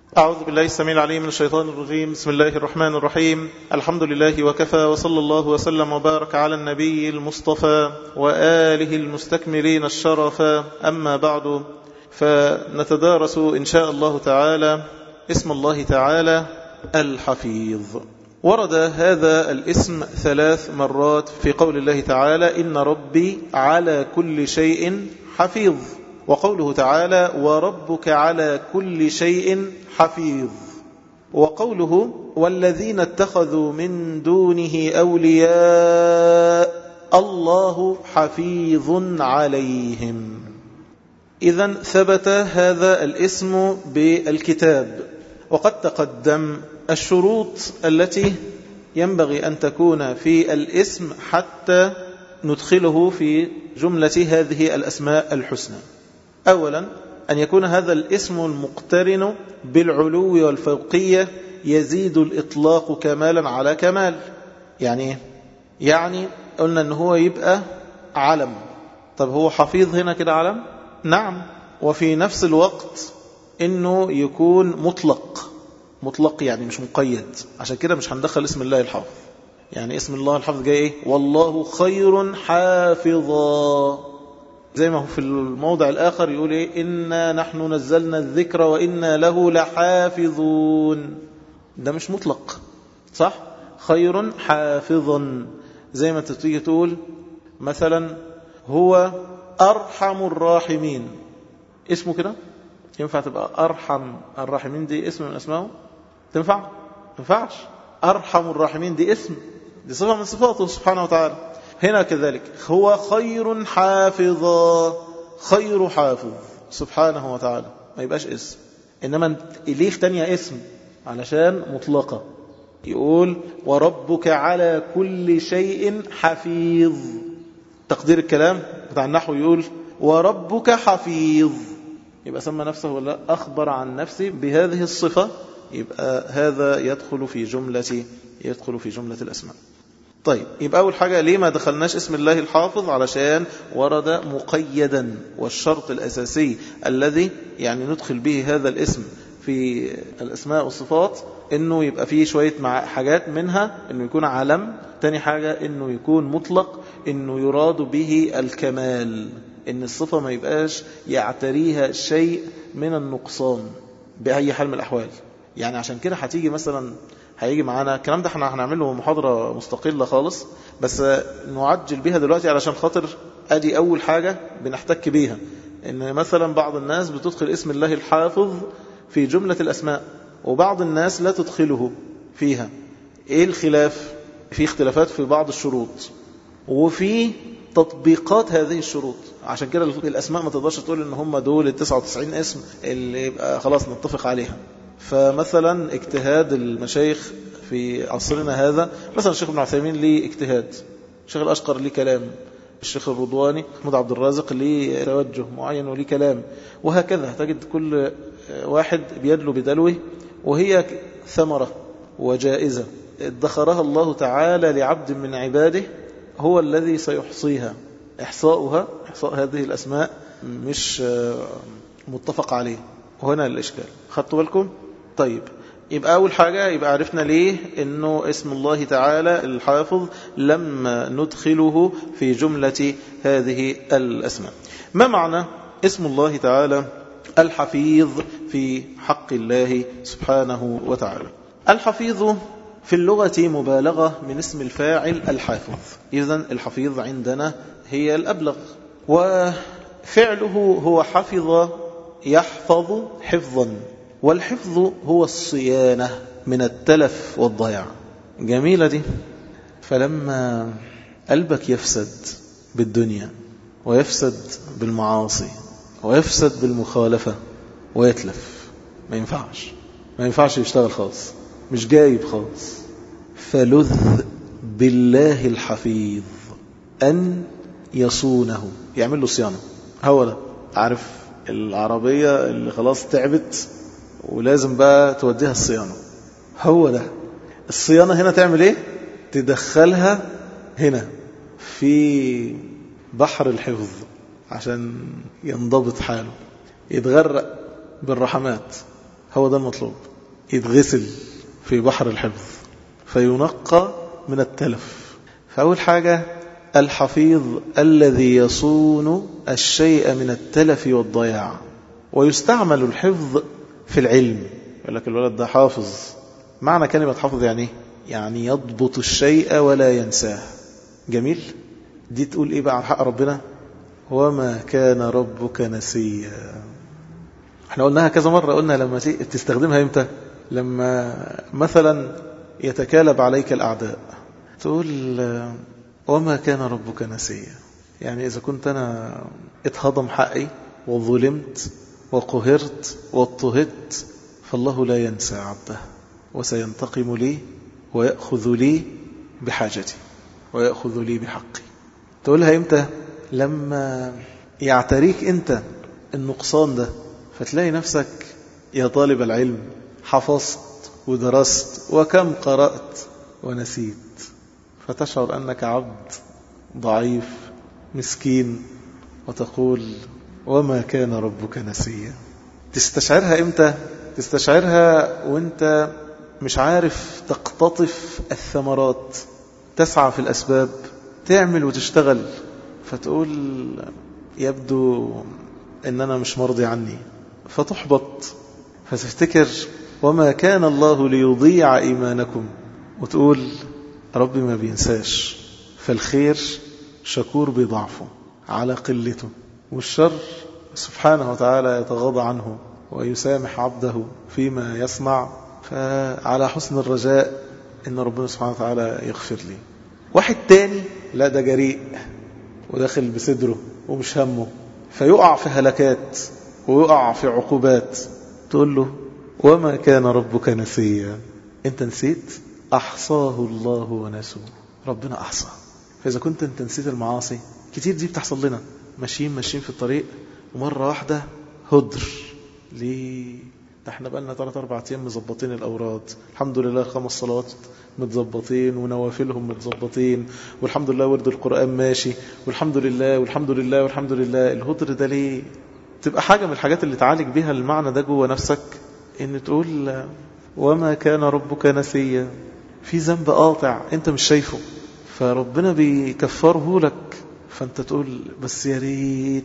أعوذ بالله السميع العليم من الشيطان الرجيم. بسم الله الرحمن الرحيم. الحمد لله وكفى، وصلى الله وسلم وبارك على النبي المصطفى وآله المستكملين الشرفا. أما بعد، فنتدارس إن شاء الله تعالى اسم الله تعالى الحفيظ. ورد هذا الاسم 3 مرات في قول الله تعالى: إن ربي على كل شيء حفيظ. وقوله تعالى: وربك على كل شيء حفيظ. وقوله: والذين اتخذوا من دونه أولياء الله حفيظ عليهم. إذن ثبت هذا الاسم بالكتاب. وقد تقدم الشروط التي ينبغي أن تكون في الاسم حتى ندخله في جملة هذه الأسماء الحسنى. أولا، أن يكون هذا الاسم المقترن بالعلو والفوقية يزيد الإطلاق كمالا على كمال. يعني قلنا أنه هو يبقى علم. طب هو حفيظ هنا كده علم؟ نعم. وفي نفس الوقت أنه يكون مطلق يعني مش مقيد. عشان كده مش هندخل اسم الله الحافظ. يعني اسم الله الحافظ جاي إيه؟ والله خير حافظا. زي ما هو في الموضع الآخر يقول إيه؟ إنا نحن نزلنا الذكر وإنا له لحافظون. ده مش مطلق، صح؟ خير حافظا. زي ما تيجي تقول مثلا هو أرحم الراحمين، اسمه كده ينفع تبقى أرحم الراحمين دي اسم من أسمائه؟ تنفع؟ تنفعش. أرحم الراحمين دي اسم، دي صفة من صفاته سبحانه وتعالى. هنا كذلك هو خير حافظا، خير حافظ سبحانه وتعالى، ما يبقاش اسم. إنما ليه تانية اسم؟ علشان مطلقة. يقول وربك على كل شيء حفيظ. تقدير الكلام بتاع النحو يقول وربك حفيظ، يبقى سمى نفسه ولا أخبر عن نفسه بهذه الصفة، يبقى هذا يدخل في جملة الأسماء. طيب، يبقى أول حاجة ليه ما دخلناش اسم الله الحافظ؟ علشان ورد مقيدا. والشرط الأساسي الذي ندخل به هذا الاسم في الأسماء والصفات إنه يبقى فيه شوية حاجات، منها إنه يكون علم. تاني حاجة إنه يكون مطلق، إنه يراد به الكمال، إن الصفة ما يبقاش يعتريها شيء من النقصان بأي حال من الأحوال. يعني عشان كده هيجي معانا الكلام ده، احنا هنعمله محاضرة مستقلة خالص، بس نعجل بها دلوقتي علشان خاطر ادي اول حاجة بنحتك بيها. ان مثلا بعض الناس بتدخل اسم الله الحافظ في جملة الاسماء، وبعض الناس لا تدخله فيها. ايه الخلاف؟ في اختلافات في بعض الشروط وفي تطبيقات هذه الشروط. عشان كده الاسماء ما تقدرش تقول ان هم دول 99 اسم اللي يبقى خلاص نتفق عليها. فمثلا اجتهاد المشايخ في عصرنا هذا، مثلا الشيخ ابن عثيمين ليه اجتهاد، الشيخ الأشقر ليه كلام، الشيخ الرضواني محمود عبد الرازق ليه توجه معين وليه كلام، وهكذا تجد كل واحد بيدلو بدلوه، وهي ثمرة وجائزة ادخرها الله تعالى لعبد من عباده، هو الذي سيحصيها. إحصاء هذه الأسماء مش متفق عليه، وهنا الإشكال. خدتوا بالكم؟ طيب، يبقى أول حاجة يبقى عرفنا ليه إنه اسم الله تعالى الحافظ لما ندخله في جملة هذه الأسماء. ما معنى اسم الله تعالى الحفيظ في حق الله سبحانه وتعالى؟ الحفيظ في اللغة مبالغة من اسم الفاعل الحافظ. إذن الحفيظ عندنا هي الأبلغ، وفعله هو حفظ يحفظ حفظا، والحفظ هو الصيانة من التلف والضياع. جميلة دي. فلما قلبك يفسد بالدنيا ويفسد بالمعاصي ويفسد بالمخالفة ويتلف، ما ينفعش يشتغل خالص، مش جايب خالص. فلذ بالله الحفيظ أن يصونه، يعمل له صيانة. هو ده، عارف العربية اللي خلاص تعبت ولازم بقى توديها الصيانة، هو ده. الصيانة هنا تعمل ايه؟ تدخلها هنا في بحر الحفظ عشان ينضبط حاله، يتغرق بالرحمات. هو ده المطلوب، يتغسل في بحر الحفظ فينقى من التلف. فأول حاجة الحفيظ الذي يصون الشيء من التلف والضياع. ويستعمل الحفظ في العلم، يقول لك الولد ده حافظ. معنى كلمة حافظ يعني ايه؟ يعني يضبط الشيء ولا ينساه. جميل. دي تقول ايه بقى عن حق ربنا؟ وما كان ربك نسيا. احنا قلناها كذا مرة، قلنا لما تستخدمها امتى؟ لما مثلا يتكالب عليك الأعداء تقول وما كان ربك نسيا. يعني إذا كنت أنا اتهضم حقي وظلمت وقهرت واضطهدت، فالله لا ينسى عبده وسينتقم لي ويأخذ لي بحاجتي ويأخذ لي بحقي. تقولها امتى؟ لما يعتريك انت النقصان ده، فتلاقي نفسك يا طالب العلم حفظت ودرست وكم قرأت ونسيت، فتشعر أنك عبد ضعيف مسكين وتقول وما كان ربك نسيا. تستشعرها امتى؟ تستشعرها وانت مش عارف تقتطف الثمرات، تسعى في الأسباب، تعمل وتشتغل، فتقول يبدو ان انا مش مرضي عني، فتحبط، فتفتكر وما كان الله ليضيع إيمانكم، وتقول ربي ما بينساش. فالخير شكور بضعفه على قلته، والشر سبحانه وتعالى يتغاضى عنه ويسامح عبده فيما يصنع. فعلى حسن الرجاء إن ربنا سبحانه وتعالى يغفر لي. واحد تاني لا، ده جريء وداخل بصدره ومش همه، فيقع في هلكات ويقع في عقوبات، تقول له وما كان ربك نسيا. انت نسيت، أحصاه الله ونسوه. ربنا أحصى. فإذا كنت انت نسيت المعاصي كتير، دي بتحصل لنا ماشيين في الطريق ومرة واحدة هدر. ليه؟ ده احنا بقالنا 3-4 أيام مزبطين الأوراد، الحمد لله 5 صلوات متزبطين ونوافلهم متزبطين، والحمد لله ورد القرآن ماشي، والحمد لله والحمد لله والحمد لله. الهدر ده ليه؟ تبقى حاجة من الحاجات اللي تعالج بها المعنى ده جوه نفسك، ان تقول وما كان ربك نسيا. في ذنب قاطع انت مش شايفه، فربنا بيكفره لك، فانت تقول بس يا ريت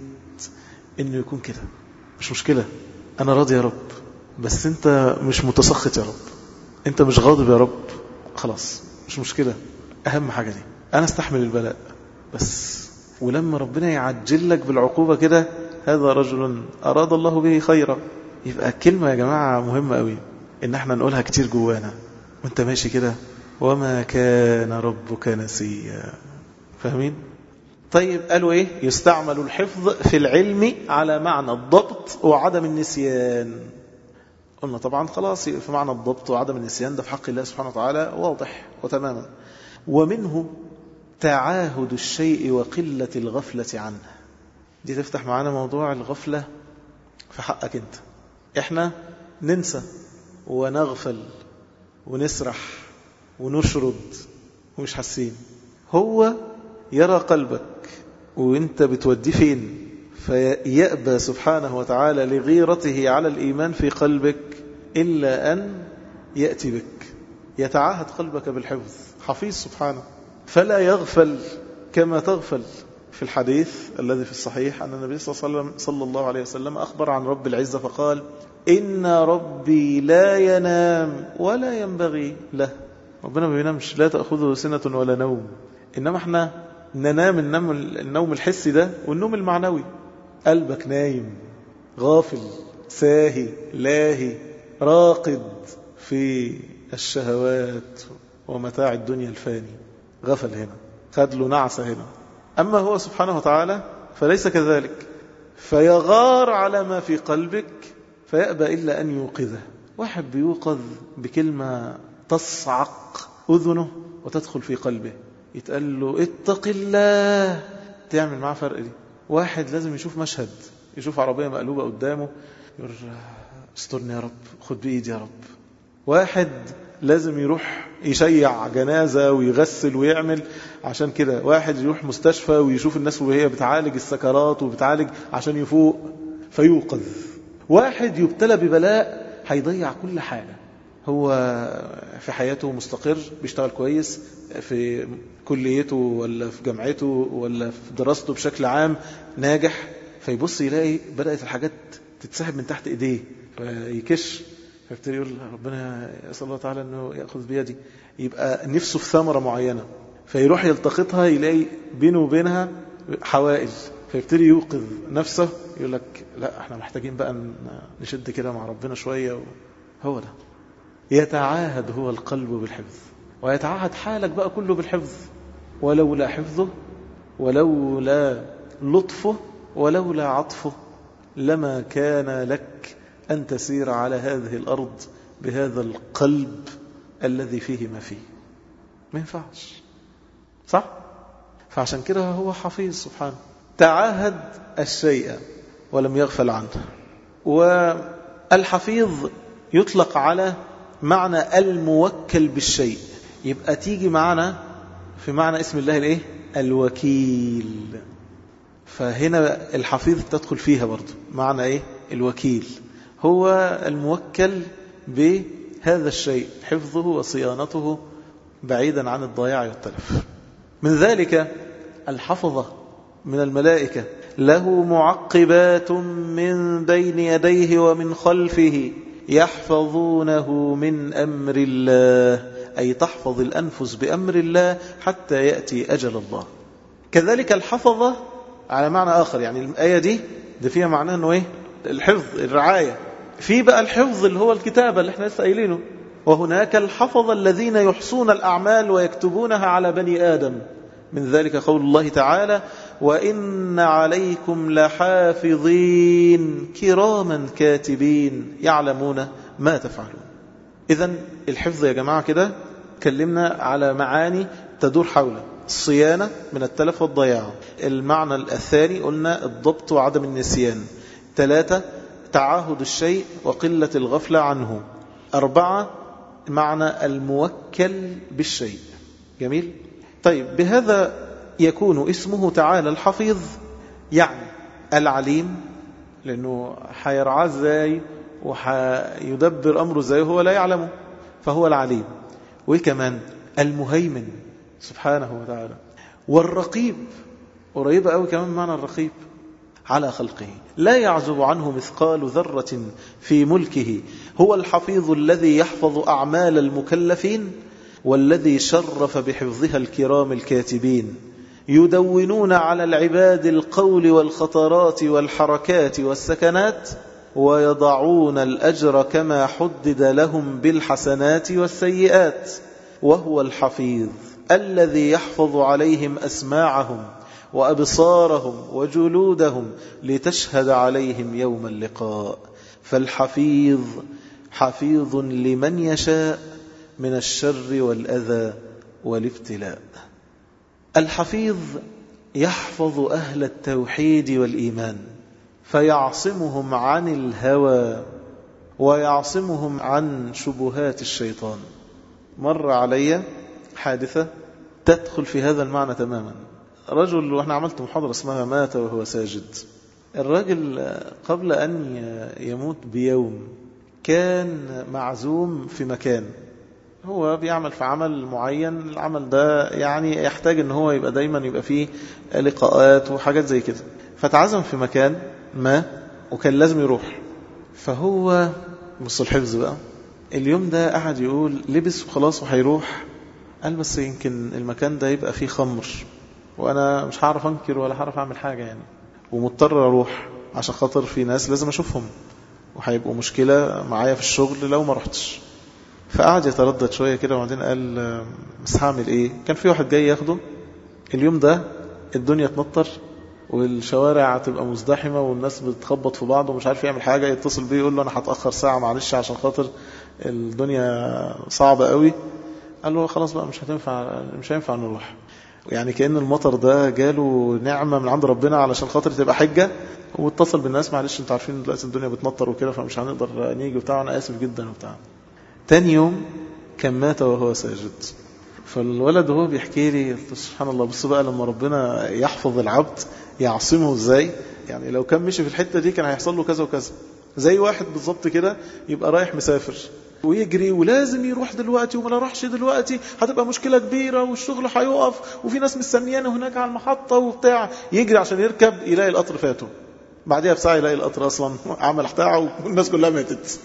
انه يكون كده. مش مشكلة، انا راضي يا رب، بس انت مش متسخط يا رب، انت مش غاضب يا رب، خلاص مش مشكلة. اهم حاجة دي انا استحمل البلاء بس. ولما ربنا يعجل لك بالعقوبة كده، هذا رجل أراد الله به خيرا. يبقى كلمة يا جماعة مهمة قوي إن احنا نقولها كتير جوانا وانت ماشي كده، وما كان ربك نسيا. فاهمين؟ طيب قالوا ايه؟ يستعمل الحفظ في العلم على معنى الضبط وعدم النسيان. قلنا طبعا خلاص في معنى الضبط وعدم النسيان ده في حق الله سبحانه وتعالى واضح وتماما. ومنه تعاهد الشيء وقلة الغفلة عنه. دي تفتح معانا موضوع الغفلة في حقك انت. احنا ننسى ونغفل ونسرح ونشرد ومش حاسين. هو يرى قلبك وانت بتوديه فين، فيأبى سبحانه وتعالى لغيرته على الإيمان في قلبك إلا أن يأتي بك، يتعاهد قلبك بالحفظ. حفيظ سبحانه، فلا يغفل كما تغفل. في الحديث الذي في الصحيح أن النبي صلى الله عليه وسلم أخبر عن رب العزة فقال إن ربي لا ينام ولا ينبغي له. ربنا ما بينامش، لا تأخذه سنة ولا نوم. إنما احنا ننام النوم الحسي ده والنوم المعنوي. قلبك نايم غافل ساهي لاهي راقد في الشهوات ومتاع الدنيا الفاني. غفل هنا، خد له نعسة هنا. أما هو سبحانه وتعالى فليس كذلك، فيغار على ما في قلبك فيأبى إلا أن يوقظه. واحد بيوقظ بكلمة تصعق أذنه وتدخل في قلبه، يتقال له اتق الله، تعمل معاه فرق دي. واحد لازم يشوف مشهد، يشوف عربية مقلوبة قدامه يقول استرني يا رب، خد بإيدي يا رب. واحد لازم يروح يشيع جنازة ويغسل ويعمل عشان كده. واحد يروح مستشفى ويشوف الناس وهي بتعالج السكرات وبتعالج عشان يفوق فيوقظ. واحد يبتلى ببلاء هيضيع كل حاجة. هو في حياته مستقر، بيشتغل كويس في كليته ولا في جامعته ولا في دراسته بشكل عام، ناجح، فيبص يلاقي بدأت الحاجات تتسحب من تحت ايديه، فيكش، فيبتدي يقول ربنا يسأل الله تعالى انه يأخذ بيدي، يبقى نفسه في ثمرة معينة، فيروح يلتقطها يلاقي بينه وبينها حوائل، فيبتدي يوقظ نفسه، يقول لك لا احنا محتاجين بقى نشد كده مع ربنا شوية. هو ده يتعاهد هو القلب بالحفظ، ويتعاهد حالك بقى كله بالحفظ، ولولا حفظه ولولا لطفه ولولا عطفه لما كان لك أن تسير على هذه الأرض بهذا القلب الذي فيه ما فيه. ما ينفعش، صح؟ فعشان كده هو حفيظ سبحانه، تعاهد الشيء ولم يغفل عنه. والحفيظ يطلق على معنى الموكل بالشيء، يبقى تيجي معنا في معنى اسم الله الايه؟ الوكيل. فهنا الحفيظ تدخل فيها برضو معنى ايه؟ الوكيل، هو الموكل بهذا الشيء، حفظه وصيانته بعيدا عن الضياع والتلف. من ذلك الحفظة من الملائكة، له معقبات من بين يديه ومن خلفه يحفظونه من أمر الله، أي تحفظ الأنفس بأمر الله حتى يأتي أجل الله. كذلك الحفظة على معنى آخر، يعني الآية دي فيها معناه أنه إيه؟ الحفظ، الرعاية. في بقى الحفظ اللي هو الكتابة اللي احنا لسه قايلينه، وهناك الحفظ الذين يحصون الأعمال ويكتبونها على بني آدم. من ذلك قول الله تعالى: وإن عليكم لحافظين كراما كاتبين يعلمون ما تفعلون. إذن الحفظ يا جماعة كده كلمنا على معاني تدور حول الصيانة من التلف والضياع. المعنى الثاني قلنا الضبط وعدم النسيان. 3 تعاهد الشيء وقلة الغفلة عنه. 4 معنى الموكل بالشيء. جميل. طيب، بهذا يكون اسمه تعالى الحفيظ، يعني العليم، لأنه حيرعاه ازاي وحيدبر أمره ازاي هو لا يعلمه، فهو العليم. وكمان المهيمن سبحانه وتعالى، والرقيب، قريبة قوي كمان معنى الرقيب على خلقه، لا يعزب عنه مثقال ذرة في ملكه. هو الحفيظ الذي يحفظ أعمال المكلفين، والذي شرف بحفظها الكرام الكاتبين، يدونون على العباد القول والخطرات والحركات والسكنات، ويضعون الأجر كما حدد لهم بالحسنات والسيئات. وهو الحفيظ الذي يحفظ عليهم أسماعهم وأبصارهم وجلودهم لتشهد عليهم يوم اللقاء. فالحفيظ حفيظ لمن يشاء من الشر والأذى والابتلاء. الحفيظ يحفظ أهل التوحيد والإيمان، فيعصمهم عن الهوى ويعصمهم عن شبهات الشيطان. مر علي حادثة تدخل في هذا المعنى تماما. رجل، وإحنا عملت محاضرة اسمها مات وهو ساجد. الرجل قبل أن يموت بيوم كان معزوم في مكان، هو بيعمل في عمل معين، العمل ده يعني يحتاج ان هو يبقى دايما يبقى فيه لقاءات وحاجات زي كده، فتعزم في مكان ما وكان لازم يروح. فهو بص الحفظ بقى، اليوم ده قاعد يقول لبس وخلاص وهيروح، قال بس يمكن المكان ده يبقى فيه خمر وانا مش هعرف انكر ولا هعرف اعمل حاجة يعني، ومضطر اروح عشان خاطر في ناس لازم اشوفهم وهيبقوا مشكلة معايا في الشغل لو ما رحتش. فقعد يتردد شوية كده وبعدين قال بس هعمل ايه؟ كان في واحد جاي ياخده اليوم ده، الدنيا تمطر والشوارع تبقى مزدحمة والناس بتخبط في بعض ومش عارف يعمل حاجة، يتصل بيه يقول له انا هتأخر ساعة معلش عشان خاطر الدنيا صعبة قوي. قال له خلاص بقى مش هينفع نروح، يعني كأن المطر ده جاله نعمة من عند ربنا علشان خاطر تبقى حجة، واتصل بالناس معلش انتوا عارفين دلوقتي الدنيا بتمطر وكده فمش هنقدر نيجي وبتاع، انا اسف جدا وبتاع. تاني يوم كان مات وهو ساجد. فالولد وهو بيحكي لي سبحان الله، بص بقى لما ربنا يحفظ العبد يعصمه ازاي، يعني لو كان مشي في الحتة دي كان هيحصل له كذا وكذا، زي واحد بالضبط كده يبقى رايح مسافر ويجري ولازم يروح دلوقتي، وما راحش دلوقتي هتبقى مشكلة كبيرة والشغل هيقف وفي ناس مستنيانه هناك على المحطة وبتاع، يجري عشان يركب يلاقي القطر فاته، بعدها بساعة يلاقي القطر أصلا عمل بتاعه والناس كلها ماتت.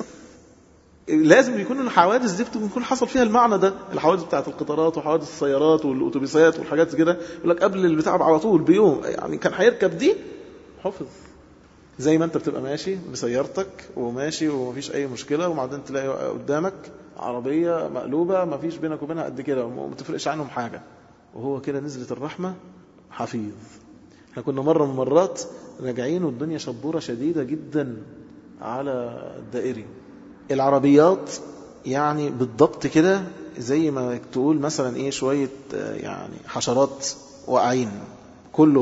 لازم يكون الحوادث دي بتكون حصل فيها المعنى ده، الحوادث بتاعت القطارات وحوادث السيارات والأوتوبيسات والحاجات كده، يقول لك قبل البتاع على طول بيوم يعني كان هيركب دي حفظ. زي ما انت بتبقى ماشي بسيارتك وماشي ومفيش اي مشكلة، وبعدين تلاقي قدامك عربية مقلوبة مفيش بينك وبينها قد كده وما تفرقش عنهم حاجة، وهو كده نزلت الرحمة حفيظ. احنا كنا مرة من مرات راجعين والدنيا شبورة شديدة جدا على الدائري، العربيات يعني بالضبط كده زي ما تقول مثلا ايه شوية يعني حشرات واقعين، كله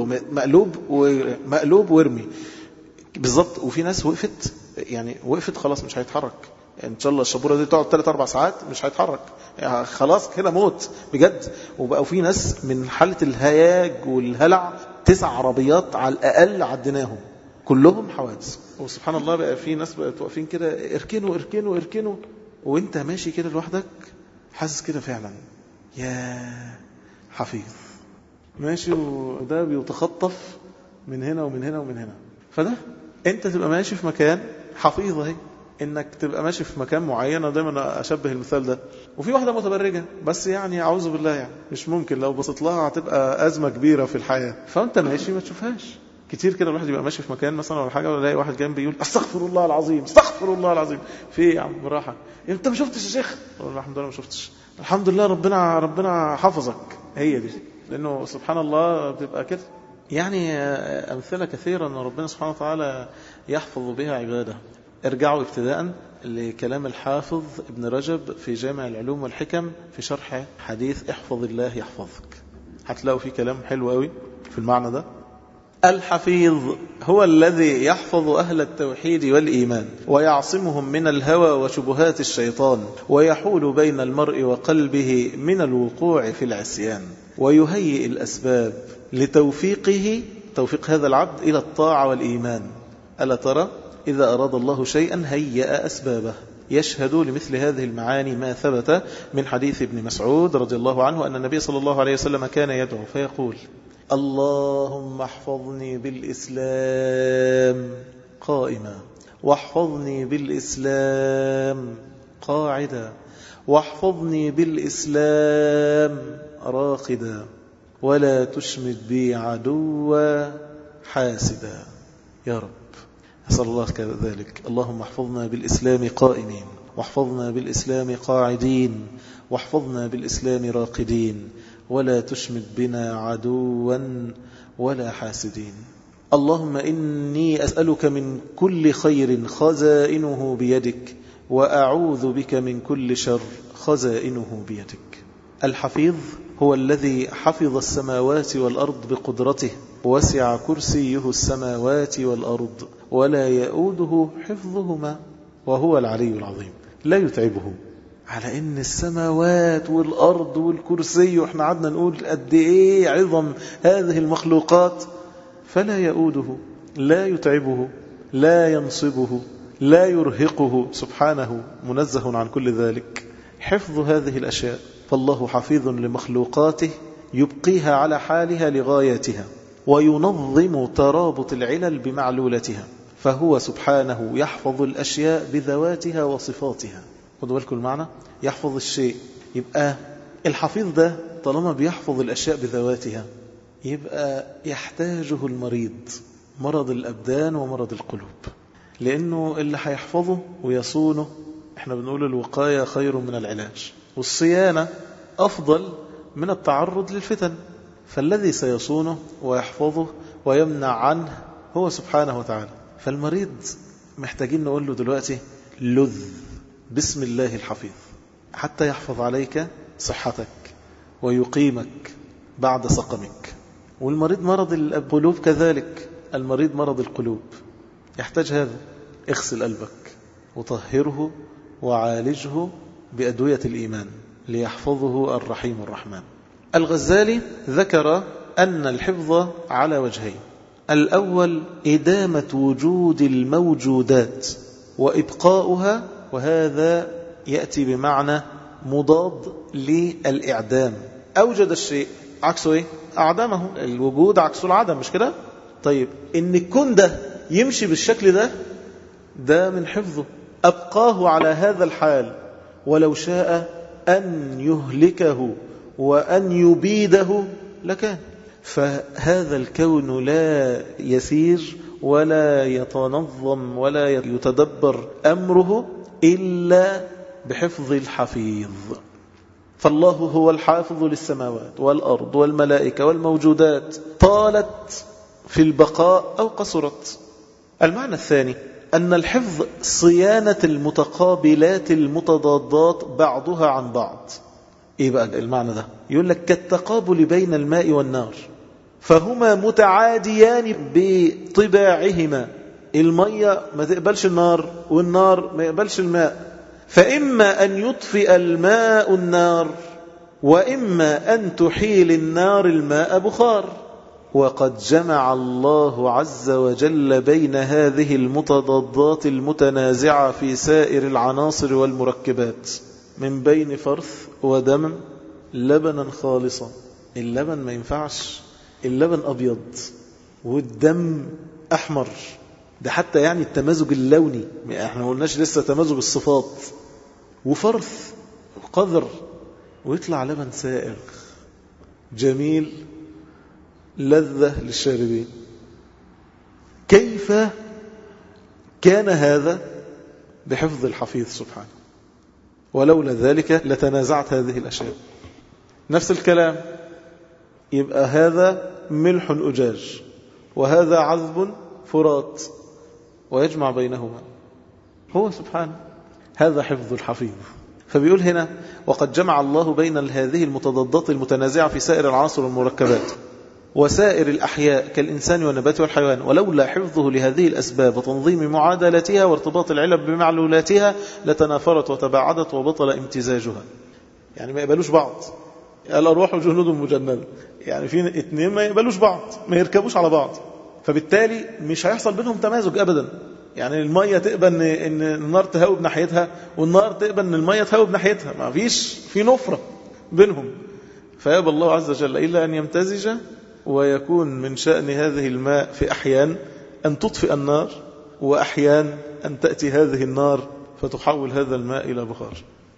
مقلوب وارمي بالضبط. وفي ناس وقفت خلاص مش هيتحرك، يعني ان شاء الله الشبوره دي تقعد 3-4 ساعات مش هيتحرك، يعني خلاص كده موت بجد. وبقوا في ناس من حاله الهياج والهلع 9 عربيات على الاقل عديناهم كلهم حوادث. وسبحان الله بقى في ناس بقت واقفين كده اركنوا وانت ماشي كده لوحدك حاسس كده فعلا يا حفيظ ماشي، وده بيتخطف من هنا ومن هنا ومن هنا. فده انت تبقى ماشي في مكان حفيظ اهي، انك تبقى ماشي في مكان معين. انا دايما اشبه المثال ده، وفي واحده متبرجه بس يعني اعوذ بالله يعني مش ممكن لو بصيت لها هتبقى ازمه كبيره في الحياه، فانت ماشي ما تشوفهاش كتير كده. الواحد يبقى ماشي في مكان مثلا ولا حاجه ويلاقي واحد جنبي يقول استغفر الله العظيم استغفر الله العظيم، في ايه يا عم بالراحه انت ما شفتش يا شيخ؟ الحمد لله ما شفتش، الحمد لله ربنا حفظك. هي دي، لانه سبحان الله بتبقى كده يعني أمثلة كثيرة أن ربنا سبحانه وتعالى يحفظ بها عباده. ارجعوا ابتداء لكلام الحافظ ابن رجب في جامع العلوم والحكم في شرح حديث احفظ الله يحفظك، هتلاقوا فيه كلام حلو قوي في المعنى ده. الحفيظ هو الذي يحفظ أهل التوحيد والإيمان ويعصمهم من الهوى وشبهات الشيطان، ويحول بين المرء وقلبه من الوقوع في العصيان، ويهيئ الأسباب لتوفيق هذا العبد إلى الطاعة والإيمان. ألا ترى إذا أراد الله شيئا هيأ أسبابه. يشهد لمثل هذه المعاني ما ثبت من حديث ابن مسعود رضي الله عنه أن النبي صلى الله عليه وسلم كان يدعو فيقول اللهم احفظني بالإسلام قائما، واحفظني بالإسلام قاعدا، واحفظني بالإسلام راقدا، ولا تشمت بي عدوا حاسدا. يا رب أسأل الله كذلك. اللهم احفظنا بالإسلام قائمين، واحفظنا بالإسلام قاعدين، واحفظنا بالإسلام راقدين، ولا تشمت بنا عدوا ولا حاسدين. اللهم إني أسألك من كل خير خزائنه بيدك، وأعوذ بك من كل شر خزائنه بيدك. الحفيظ هو الذي حفظ السماوات والأرض بقدرته، وسع كرسيه السماوات والأرض ولا يؤوده حفظهما، وهو العلي العظيم لا يتعبه. على إن السماوات والأرض والكرسي، وإحنا عدنا نقول قد إيه عظم هذه المخلوقات، فلا يؤوده لا يتعبه لا ينصبه لا يرهقه سبحانه منزه عن كل ذلك. حفظ هذه الأشياء، فالله حفيظ لمخلوقاته يبقيها على حالها لغايتها، وينظم ترابط العلل بمعلولتها، فهو سبحانه يحفظ الأشياء بذواتها وصفاتها. خدوا بالكم المعنى، يحفظ الشيء. يبقى الحفيظ ده طالما بيحفظ الأشياء بذواتها يبقى يحتاجه المريض، مرض الأبدان ومرض القلوب، لأنه اللي هيحفظه ويصونه، احنا بنقول الوقاية خير من العلاج، والصيانة أفضل من التعرض للفتن. فالذي سيصونه ويحفظه ويمنع عنه هو سبحانه وتعالى. فالمريض محتاجين نقول له دلوقتي لذ بسم الله الحفيظ حتى يحفظ عليك صحتك ويقيمك بعد سقمك. والمريض مرض القلوب كذلك، المريض مرض القلوب يحتاج هذا. اغسل قلبك وطهره وعالجه بأدوية الإيمان ليحفظه الرحيم الرحمن. الغزالي ذكر أن الحفظ على وجهين: الأول إدامة وجود الموجودات وإبقاؤها، وهذا يأتي بمعنى مضاد للإعدام. أوجد الشيء عكسه إيه؟ أعدمه. الوجود عكسه العدم، مش كده؟ طيب إن الكون ده يمشي بالشكل ده من حفظه. أبقاه على هذا الحال، ولو شاء أن يهلكه وأن يبيده لكان. فهذا الكون لا يسير ولا يتنظم ولا يتدبر أمره إلا بحفظ الحفيظ. فالله هو الحافظ للسماوات والأرض والملائكة والموجودات، طالت في البقاء أو قصرت. المعنى الثاني أن الحفظ صيانة المتقابلات المتضادات بعضها عن بعض. إيه بقى المعنى ده؟ يقول لك كالتقابل بين الماء والنار، فهما متعاديان بطباعهما. المية ما تقبلش النار والنار ما يقبلش الماء، فإما أن يطفئ الماء النار، وإما أن تحيل النار الماء بخار. وقد جمع الله عز وجل بين هذه المتضادات المتنازعة في سائر العناصر والمركبات، من بين فرث ودم لبنا خالصا. اللبن ما ينفعش، اللبن أبيض والدم أحمر. ده حتى يعني التمازج اللوني، احنا ما قلناش لسه تمازج الصفات. وفرث قذر ويطلع لبن سائغ جميل لذة للشاربين. كيف كان هذا؟ بحفظ الحفيظ سبحانه، ولولا ذلك لتنازعت هذه الأشياء. نفس الكلام، يبقى هذا ملح أجاج وهذا عذب فرات، ويجمع بينهما هو سبحانه. هذا حفظ الحفيظ. فبيقول هنا وقد جمع الله بين هذه المتضادات المتنازعة في سائر العناصر والمركبات وسائر الأحياء كالإنسان والنبات والحيوان، ولولا حفظه لهذه الأسباب وتنظيم معادلتها وارتباط العلب بمعلولاتها لتنافرت وتباعدت وبطل امتزاجها. يعني ما يقبلوش بعض، الأرواح وجنود مجندة، يعني في اتنين ما يقبلوش بعض، ما يركبوش على بعض، فبالتالي مش هيحصل بينهم تمازج أبدا. يعني المية تقبل إن النار تهوب ناحيتها، والنار تقبل إن المية تهوب ناحيتها، ما فيش في نفرة بينهم. فيابى الله عز وجل إلا أن يمتزج، ويكون من شأن هذه الماء في أحيان أن تطفئ النار، وأحيان أن تأتي هذه النار فتحول هذا الماء إلى بخار.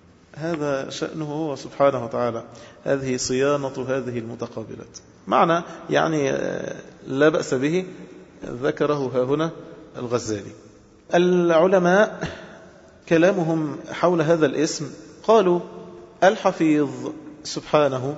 هذا شأنه هو سبحانه وتعالى. هذه صيانة هذه المتقابلات. معنى يعني لا بأس به، ذكره هنا الغزالي. العلماء كلامهم حول هذا الاسم قالوا الحفيظ سبحانه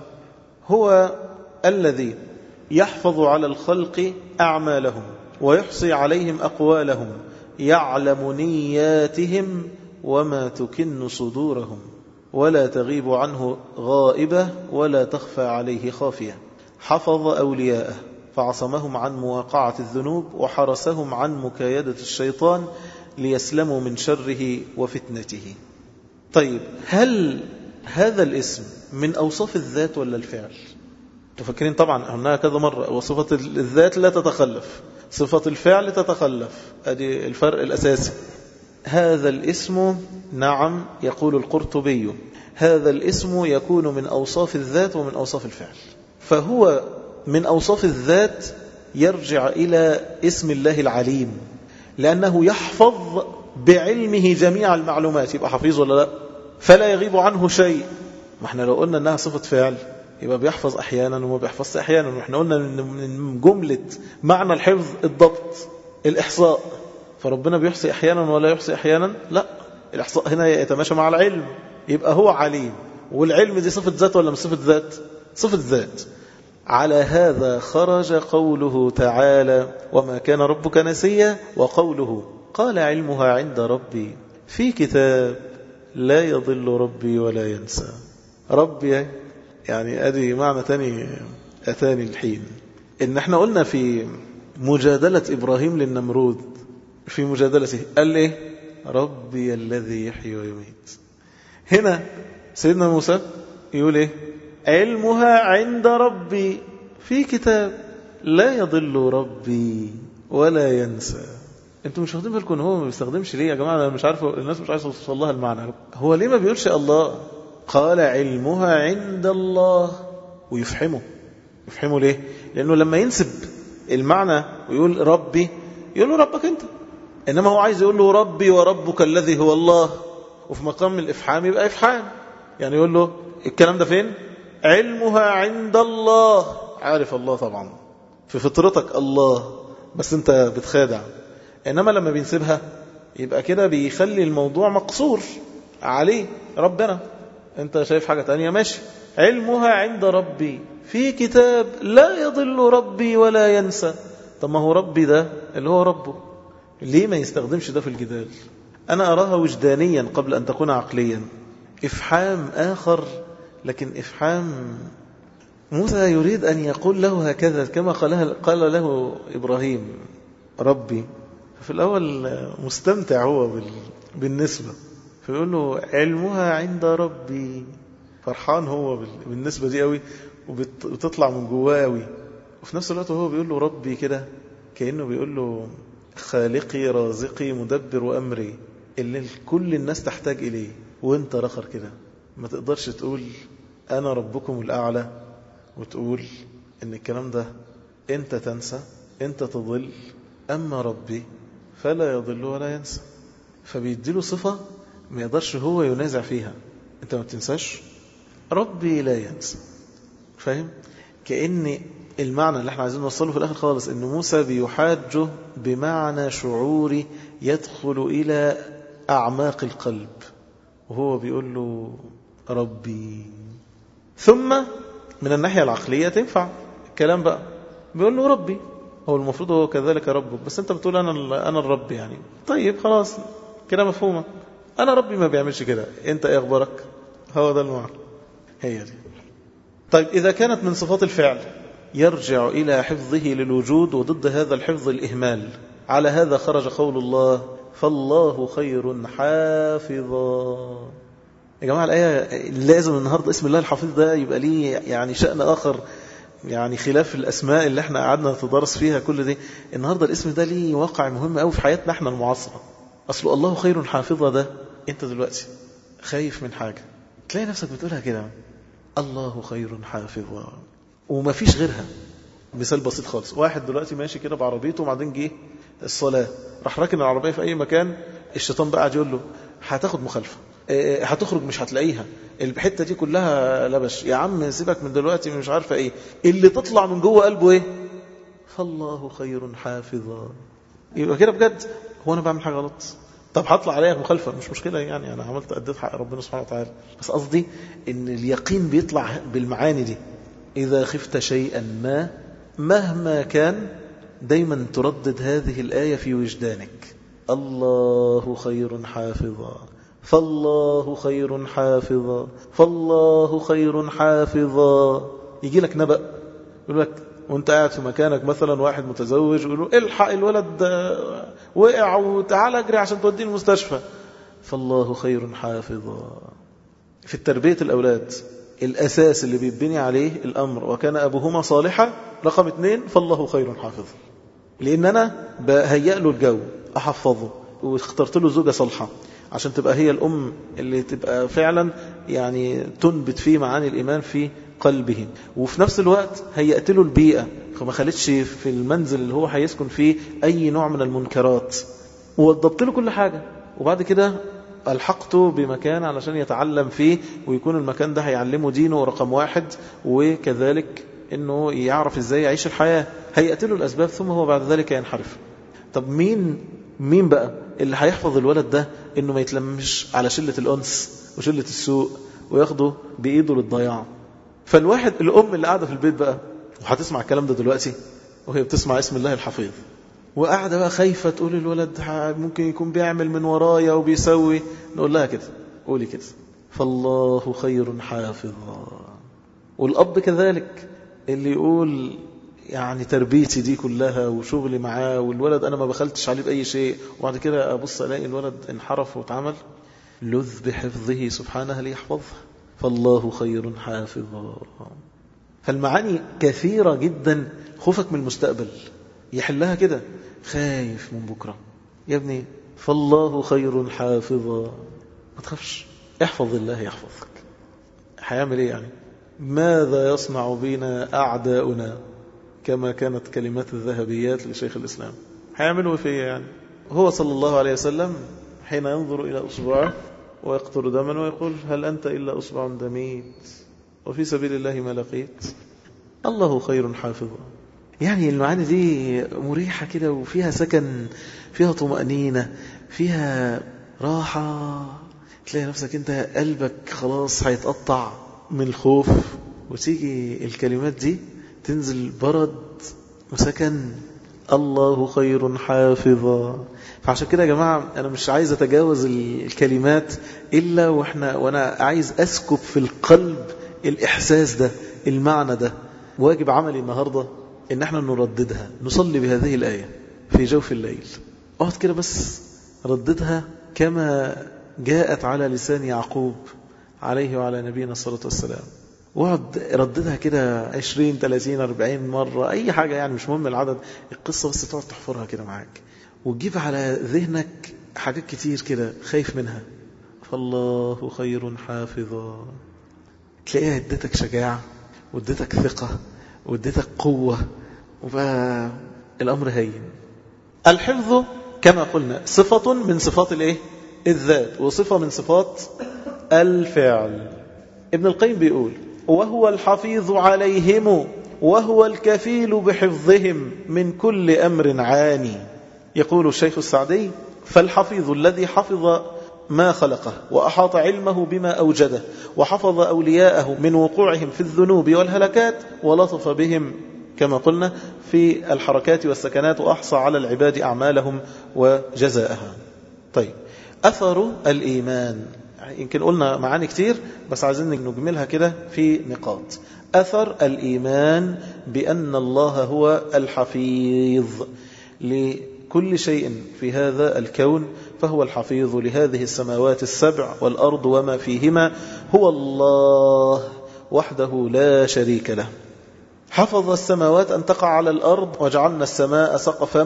هو الذي يحفظ على الخلق أعمالهم ويحصي عليهم أقوالهم، يعلم نياتهم وما تكن صدورهم، ولا تغيب عنه غائبة ولا تخفى عليه خافية. حفظ أولياءه فعصمهم عن مواقعة الذنوب وحرسهم عن مكايدة الشيطان ليسلموا من شره وفتنته. طيب، هل هذا الاسم من أوصاف الذات ولا الفعل؟ تفكرين طبعا أنها كذا مرة، وصفة الذات لا تتخلف، صفة الفعل تتخلف، هذه الفرق الأساسي. هذا الاسم نعم يقول القرطبي هذا الاسم يكون من أوصاف الذات ومن أوصاف الفعل. فهو من أوصاف الذات يرجع إلى اسم الله العليم، لأنه يحفظ بعلمه جميع المعلومات. يبقى حفيظ ولا لا؟ فلا يغيب عنه شيء. ما احنا لو قلنا أنها صفة فعل يبقى بيحفظ أحيانا وما بيحفظش أحيانا. واحنا قلنا من جملة معنى الحفظ الضبط، الإحصاء. فربنا بيحصي أحيانا ولا يحصي أحيانا؟ لا، الإحصاء هنا يتماشى مع العلم. يبقى هو عليم، والعلم دي صفة ذات ولا مش صفة ذات؟ صفة ذات. على هذا خرج قوله تعالى وما كان ربك نسيا، وقوله قال علمها عند ربي في كتاب لا يضل ربي ولا ينسى. ربي يعني أدي معنى تاني أتاني الحين. إن احنا قلنا في مجادلة إبراهيم للنمرود، في مجادلته قال إيه؟ ربي الذي يحيي ويميت. هنا سيدنا موسى يقول إيه؟ علمها عند ربي في كتاب لا يضل ربي ولا ينسى. انتوا مش واخدين بالكم ان هو ما بيستخدمش ليه يا جماعة؟ انا مش عارف، الناس مش عايزة توصل لها المعنى. هو ليه ما بيقولش الله؟ قال علمها عند الله، ويفهمه ليه؟ لأنه لما ينسب المعنى ويقول ربي، يقول له ربك أنت، إنما هو عايز يقول له ربي وربك الذي هو الله، وفي مقام الإفحام يبقى إفحام، يعني يقول له الكلام ده فين؟ علمها عند الله. عارف الله طبعا، في فطرتك الله، بس أنت بتخادع. إنما لما بينسبها يبقى كده بيخلي الموضوع مقصور عليه ربنا. أنت شايف حاجة تانية، ماشي. علمها عند ربي في كتاب لا يضل ربي ولا ينسى. طب ما هو ربي ده اللي هو ربه، ليه ما يستخدمش ده في الجدال؟ أنا أراها وجدانيا قبل أن تكون عقليا. إفحام آخر، لكن إفحام موسى يريد أن يقول له هكذا كما قال له إبراهيم ربي. في الأول مستمتع هو بالنسبة، فيقول له علمها عند ربي، فرحان هو بالنسبة دي قوي، وبتطلع من جواه قوي. وفي نفس الوقت هو بيقول له ربي كده كأنه بيقول له خالقي رازقي مدبر وأمري، اللي كل الناس تحتاج إليه، وانت رخر كده ما تقدرش تقول أنا ربكم الأعلى، وتقول إن الكلام ده انت تنسى، انت تضل، أما ربي فلا يضل ولا ينسى. فبيديله صفة ما يقدرش هو ينازع فيها. انت ما بتنساش، ربي لا ينسى. فاهم؟ كأن المعنى اللي احنا عايزين نوصله في الآخر خالص ان موسى بيحاجه بمعنى شعوري يدخل إلى أعماق القلب، وهو بيقول له ربي. ثم من الناحية العقلية تنفع الكلام بقى، بيقول له ربي، هو المفروض هو كذلك ربك، بس انت بتقول أنا الرب يعني. طيب خلاص كده مفهومة، أنا ربي ما بيعملش كده، انت ايه أخبارك؟ هو ده المعنى، هي دي. طيب إذا كانت من صفات الفعل يرجع إلى حفظه للوجود، وضد هذا الحفظ الإهمال. على هذا خرج قول الله فالله خير حافظا. يا جماعة الآية لازم النهاردة اسم الله الحفيظ ده يبقى ليه يعني شأن آخر، يعني خلاف الأسماء اللي احنا قعدنا نتدرس فيها كل دي. النهاردة الاسم ده ليه واقع مهم قوي في حياتنا احنا المعاصرة. أصله الله خير حافظا ده، انت دلوقتي خايف من حاجة تلاقي نفسك بتقولها كده، الله خير حافظا، وما فيش غيرها. مثال بسيط خالص، واحد دلوقتي ماشي كده بعربيته، وبعدين جه الصلاة، راح راكن العربية في أي مكان، الشيطان بقى قاعد يقول له هتاخد مخالفة، هتخرج مش هتلاقيها، الحتة دي كلها لبش، يا عم سيبك من دلوقتي مش عارفة ايه. اللي تطلع من جوه قلبه ايه؟ فالله خير حافظا. يبقى كده بجد هو أنا بعمل حاجة غلط؟ طب هطلع عليها مخالفة مش مشكلة، يعني أنا عملت أديت حق ربنا سبحانه وتعالى، بس قصدي إن اليقين بيطلع بالمعاني دي. إذا خفت شيئا ما مهما كان دايما تردد هذه الآية في وجدانك، الله خير حافظا، فالله خير حافظا، فالله خير حافظا. يجي لك نبأ يقول لك وانت قاعد في مكانك مثلا واحد متزوج، يقول له الحق الولد وقع وتعال اجري عشان توديه المستشفى، فالله خير حافظا. في التربية الأولاد الأساس اللي بيبني عليه الأمر وكان أبوهما صالحا، رقم 2 فالله خير حافظا، لأن أنا بهيأ له الجو، أحفظه، واخترت له زوجة صالحة عشان تبقى هي الأم اللي تبقى فعلا يعني تنبت فيه معاني الإيمان في قلبه، وفي نفس الوقت هيأت له البيئة، فما خلتش في المنزل اللي هو هيسكن فيه أي نوع من المنكرات، ووضبت له كل حاجة، وبعد كده ألحقته بمكان علشان يتعلم فيه، ويكون المكان ده هيعلمه دينه رقم 1، وكذلك أنه يعرف إزاي يعيش الحياة. هيأت له الأسباب ثم هو بعد ذلك ينحرف. طب مين بقى اللي هيحفظ الولد ده أنه ما يتلمش على شلة الأنس وشلة السوء وياخده بإيده للضياع؟ فالواحد الأم اللي قاعدة في البيت بقى وهتسمع الكلام ده دلوقتي وهي بتسمع اسم الله الحفيظ، وقاعدة بقى خايفة تقول الولد ممكن يكون بيعمل من ورايا وبيسوي، نقول لها كده، قولي كده فالله خير حافظا. والأب كذلك اللي يقول يعني تربيتي دي كلها وشغلي معاه والولد أنا ما بخلتش عليه بأي شيء، وبعد كده أبص ألاقي الولد انحرف واتعمل، لذ بحفظه سبحانه ليحفظه، فالله خير حافظا. فالمعاني كثيرة جدا. خوفك من المستقبل يحلها كده، خايف من بكرة، يا ابني فالله خير حافظا، ما تخافش، احفظ الله يحفظك. هيعمل ايه يعني؟ ماذا يصنع بنا أعداؤنا، كما كانت كلمات الذهبيات لشيخ الإسلام، هيعملوا فيا يعني؟ هو صلى الله عليه وسلم حين ينظر إلى أصبعه ويقطر دما ويقول هل أنت إلا أصبع دميت وفي سبيل الله ما لقيت، الله خير حافظا. يعني المعاني دي مريحة كده وفيها سكن، فيها طمأنينة، فيها راحة. تلاقي نفسك انت قلبك خلاص هيتقطع من الخوف، وتيجي الكلمات دي تنزل برد وسكن، الله خير حافظا. فعشان كده يا جماعة أنا مش عايز أتجاوز الكلمات إلا وأنا عايز أسكب في القلب الإحساس ده، المعنى ده. واجب عملي النهاردة إن احنا نرددها، نصلي بهذه الآية في جوف الليل. اقعد كده بس رددها كما جاءت على لسان يعقوب عليه وعلى نبينا الصلاة والسلام. واقعد رددها كده 20 30 40 مرة، أي حاجة يعني، مش مهم العدد، القصة بس تقعد تحفرها كده معاك، وتجيب على ذهنك حاجات كتير كده خايف منها. فالله خير حافظا، تلاقيها ادتك شجاعة وادتك ثقة وادتك قوة، وبقى الأمر هين. الحفظ كما قلنا صفة من صفات الذات، وصفة من صفات الفعل. ابن القيم بيقول وهو الحفيظ عليهم وهو الكفيل بحفظهم من كل أمر عاني. يقول الشيخ السعدي فالحفيظ الذي حفظ ما خلقه وأحاط علمه بما أوجده وحفظ أولياءه من وقوعهم في الذنوب والهلكات ولطف بهم كما قلنا في الحركات والسكنات وأحصى على العباد أعمالهم وجزاءها. طيب أثر الإيمان، يمكن قلنا معاني كتير بس عايزين نجملها كده في نقاط. أثر الإيمان بأن الله هو الحفيظ لكل شيء في هذا الكون، فهو الحفيظ لهذه السماوات السبع والأرض وما فيهما، هو الله وحده لا شريك له. حفظ السماوات أن تقع على الأرض وجعلنا السماء سقفا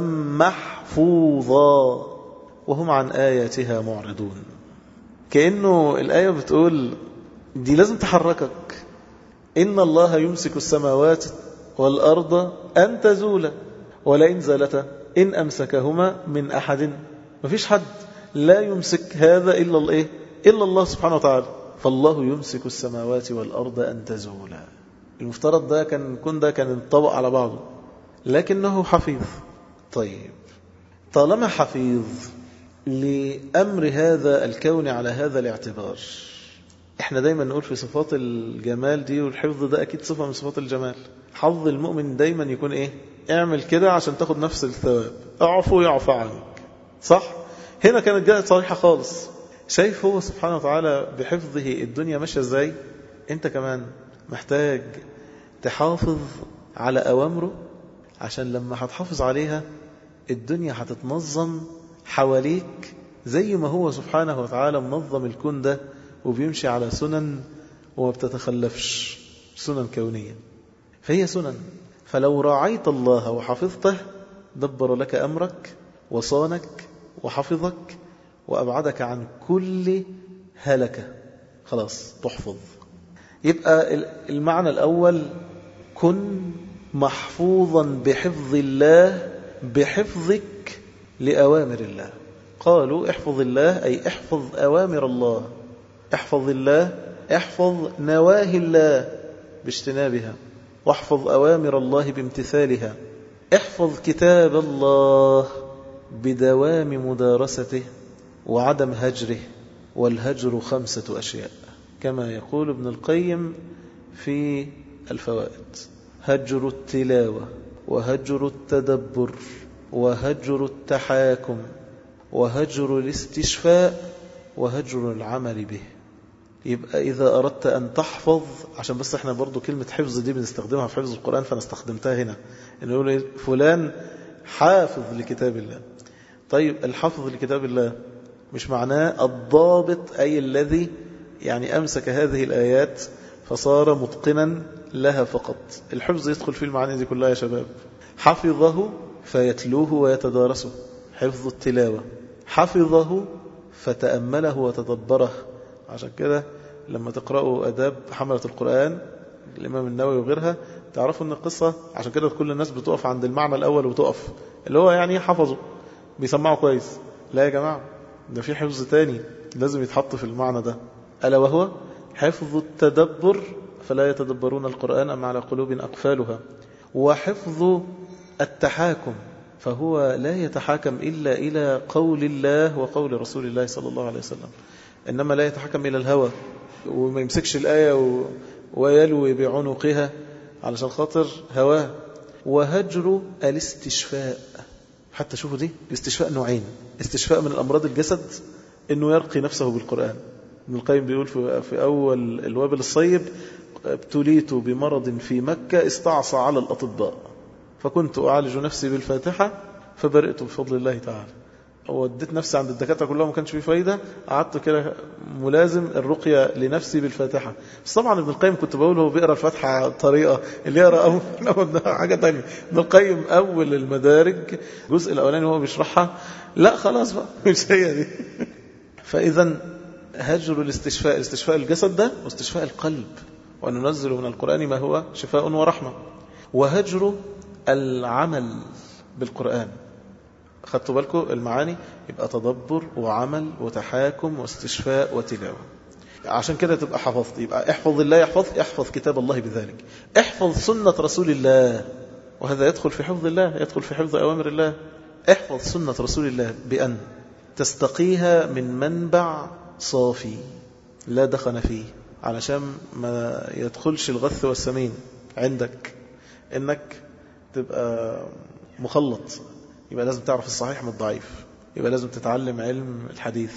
محفوظا وهم عن آياتها معرضون. كأنه الآية بتقول دي لازم تحركك، إن الله يمسك السماوات والأرض أن تزولا ولئن زالتا إن أمسكهما من أحد، مفيش حد لا يمسك هذا إلا الله سبحانه وتعالى. فالله يمسك السماوات والأرض أن تزولا. المفترض ده كان ينطبق على بعضه، لكنه حفيظ. طيب طالما حفيظ لأمر هذا الكون على هذا الاعتبار، احنا دايما نقول في صفات الجمال دي، والحفظ ده أكيد صفة من صفات الجمال. حظ المؤمن دايما يكون اعمل كده عشان تاخد نفس الثواب، اعفو يعفى عنك، صح؟ هنا كانت جاءت صريحة خالص. شايف هو سبحانه وتعالى بحفظه الدنيا ماشية ازاي؟ انت كمان محتاج تحافظ على أوامره، عشان لما هتحافظ عليها الدنيا هتتنظم حواليك زي ما هو سبحانه وتعالى منظم الكون ده وبيمشي على سنن وما بتتخلفش، سنن كونية، فهي سنن. فلو راعيت الله وحفظته دبر لك أمرك وصانك وحفظك وأبعدك عن كل هلكة، خلاص تحفظ. يبقى المعنى الأول كن محفوظا بحفظ الله بحفظك لأوامر الله. قالوا احفظ الله أي احفظ أوامر الله، احفظ الله احفظ نواهي الله باجتنابها، واحفظ أوامر الله بامتثالها. احفظ كتاب الله بدوام مدارسته وعدم هجره، والهجر 5 أشياء كما يقول ابن القيم في الفوائد: هجر التلاوة، وهجر التدبر، وهجر التحاكم، وهجر الاستشفاء، وهجر العمل به. يبقى إذا أردت أن تحفظ، عشان بس احنا برضو كلمة حفظ دي بنستخدمها في حفظ القرآن فأنا استخدمتها هنا، إنه يقول فلان حافظ لكتاب الله. طيب الحفظ لكتاب الله مش معناه الضابط، أي الذي أمسك هذه الآيات فصار متقنا لها فقط. الحفظ يدخل في المعاني دي كلها يا شباب. حفظه فيتلوه ويتدارسه، حفظ التلاوة، حفظه فتأمله وتدبره. عشان كده لما تقرأوا أداب حملة القرآن الإمام النووي وغيرها تعرفوا أن القصة، عشان كده كل الناس بتقف عند المعنى الأول وتقف اللي هو يعني حفظوا بيسمعوا كويس. لا يا جماعة، ده في حفظ تاني لازم يتحط في المعنى ده، ألا وهو حفظ التدبر، فلا يتدبرون القرآن أم على قلوب أقفالها، وحفظ التحاكم، فهو لا يتحاكم إلا إلى قول الله وقول رسول الله صلى الله عليه وسلم، إنما لا يتحكم إلى الهوى وما يمسكش الآية ويلوي بعنقها علشان خاطر هواه. وهجر الاستشفاء، حتى شوفوا دي الاستشفاء نوعين، استشفاء من الأمراض الجسد إنه يرقي نفسه بالقرآن. ابن القيم بيقول في أول الوابل الصيب: ابتليت بمرض في مكة استعصى على الأطباء فكنت أعالج نفسي بالفاتحة فبرئت بفضل الله تعالى. وديت نفسي عند الدكاترة كلهم ما كانش فيه فايدة، قعدت كده ملازم الرقية لنفسي بالفاتحة. بس طبعا ابن القيم كنت بقول هو بيقرأ الفاتحة طريقة اللي يقرأ أول حاجة تانية. ابن القيم أول المدارج الجزء الأولاني هو بيشرحها، لا خلاص بقى مش هي دي. فإذا هجر الاستشفاء، استشفاء الجسد ده واستشفاء القلب، وننزل من القرآن ما هو شفاء ورحمة. وهجر العمل بالقرآن، خدتوا بالكم المعاني، يبقى تدبر وعمل وتحاكم واستشفاء وتلاوة. عشان كده تبقى حفظت، يبقى احفظ الله احفظ كتاب الله بذلك، احفظ سنة رسول الله، وهذا يدخل في حفظ الله، يدخل في حفظ أوامر الله. احفظ سنة رسول الله بأن تستقيها من منبع صافي لا دخن فيه، علشان ما يدخلش الغث والسمين عندك، انك تبقى مخلط. يبقى لازم تعرف الصحيح من الضعيف، يبقى لازم تتعلم علم الحديث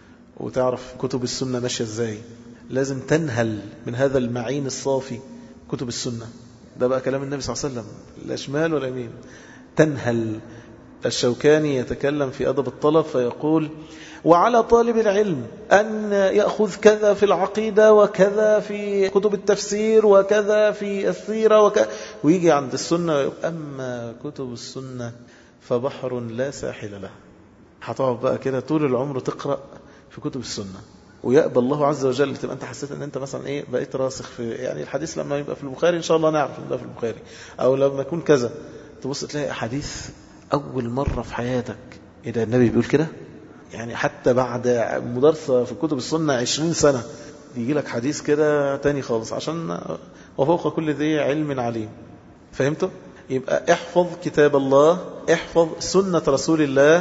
وتعرف كتب السنة ماشية ازاي، لازم تنهل من هذا المعين الصافي كتب السنة. ده بقى كلام النبي صلى الله عليه وسلم، لا شمال ولا يمين، تنهل. الشوكاني يتكلم في أدب الطلب فيقول: وعلى طالب العلم أن يأخذ كذا في العقيدة وكذا في كتب التفسير وكذا في السيرة ويجي عند السنة، أما كتب السنة فبحر لا ساحل له. هتقعد بقى كده طول العمر تقرأ في كتب السنة، ويقبل الله عز وجل تبقى أنت حسيت أن أنت مثلا إيه بقيت راسخ في يعني الحديث. لما يبقى في البخاري إن شاء الله نعرف أن ده في البخاري، أو لما يكون كذا تبص تلاقي حديث أول مرة في حياتك إيه ده النبي بيقول كده، يعني حتى بعد مدرسة في كتب السنة 20 سنة يجي لك حديث كده تاني خالص، عشان وفوق كل ذي علم عليم. فهمتوا؟ يبقى احفظ كتاب الله، احفظ سنة رسول الله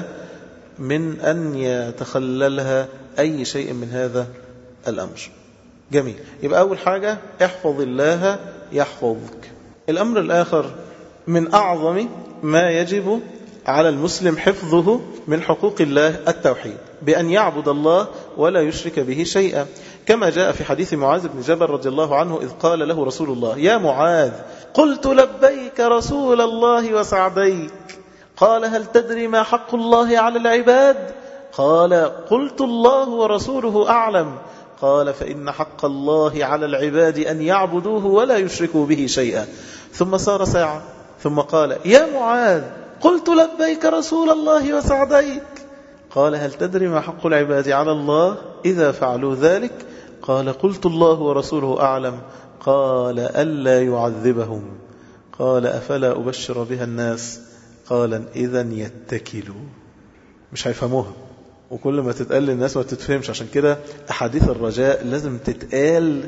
من أن يتخللها أي شيء من هذا الأمر. جميل. يبقى أول حاجة احفظ الله يحفظك. الأمر الآخر من أعظم ما يجب على المسلم حفظه من حقوق الله التوحيد، بأن يعبد الله ولا يشرك به شيئا، كما جاء في حديث معاذ بن جبل رضي الله عنه إذ قال له رسول الله: يا معاذ، قلت لبيك رسول الله وسعديك. قال: هل تدري ما حق الله على العباد؟ قال: قلت الله ورسوله أعلم. قال: فإن حق الله على العباد أن يعبدوه ولا يشركوا به شيئا. ثم سار ساعة ثم قال: يا معاذ، قلت لبيك رسول الله وسعديك. قال: هل تدري ما حق العباد على الله إذا فعلوا ذلك؟ قال: قلت الله ورسوله أعلم. قال: ألا يعذبهم. قال: أفلا أبشر بها الناس؟ قال: إذن يتكلوا. مش هيفهموها، وكل ما تتقال للناس ما تتفهمش. عشان كده أحاديث الرجاء لازم تتقال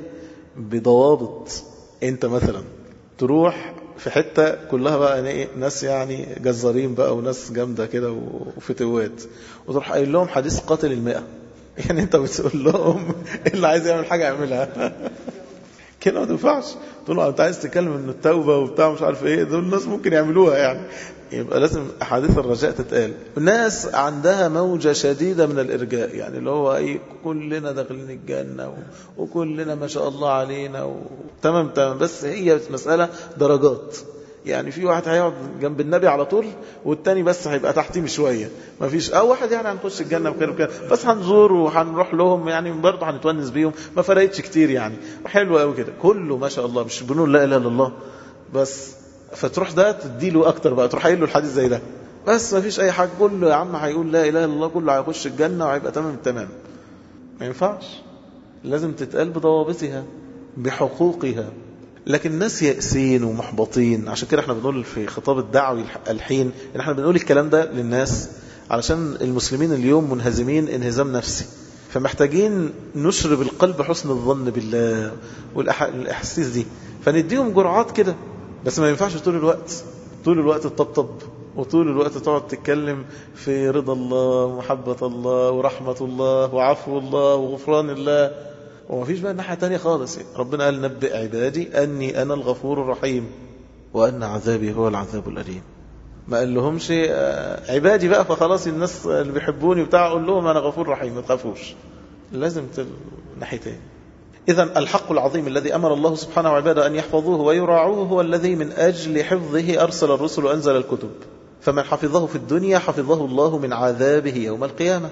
بضوابط. انت مثلا تروح في حتة كلها بقى ناس يعني جزارين بقى وناس جامدة كده وفتوات، وتروح قايل لهم حديث قاتل 100، يعني انت بتقول لهم اللي عايز يعمل حاجة يعملها كده ما تنفعش. تقول له انت عايز تتكلم ان التوبة وبتاع مش عارف ايه، دول الناس ممكن يعملوها يعني. يبقى لازم أحاديث الرجاء تتقال. الناس عندها موجة شديدة من الإرجاء، يعني اللي هو أي كلنا داخلين الجنة وكلنا ما شاء الله علينا تمام. بس هي مسألة درجات، يعني في واحد هيقعد جنب النبي على طول والتاني بس هيبقى تحتيه شوية، ما فيش. أو واحد يعني هنخش الجنة وكده بس هنزور وهنروح لهم، يعني برضه هنتونس بيهم، ما فرقتش كتير يعني، حلو قوي كده كله ما شاء الله، مش بنقول لا إله إلا الله بس. فتروح ده تديله أكتر بقى، تروح قايل له الحديث زي ده، بس ما فيش أي حاجة، كله يا عم هيقول لا إله إلا الله، كله هيخش الجنة وهيبقى تمام التمام. ما ينفعش، لازم تتقال بضوابطها بحقوقها. لكن الناس يأسين ومحبطين. عشان كده احنا بنقول في خطاب الدعوي الحين ان احنا بنقول الكلام ده للناس، علشان المسلمين اليوم منهزمين انهزام نفسي، فمحتاجين نشرب القلب حسن الظن بالله والأحاسيس دي، فنديهم جرعات كده. بس ما ينفعش طول الوقت تطبطب، وطول الوقت تقعد تتكلم في رضا الله ومحبة الله ورحمة الله وعفو الله وغفران الله، وما فيش بقى الناحية تانية خالص. ربنا قال نبئ عبادي أني أنا الغفور الرحيم وأن عذابي هو العذاب الأليم. ما قال لهمش عبادي بقى فخلاص الناس اللي بيحبوني وبتاع أقول لهم أنا غفور رحيم، ما تخافوش. لازم ناحيتين. إذن الحق العظيم الذي أمر الله سبحانه وعباده أن يحفظوه ويراعوه هو الذي من أجل حفظه أرسل الرسل وأنزل الكتب. فمن حفظه في الدنيا حفظه الله من عذابه يوم القيامة.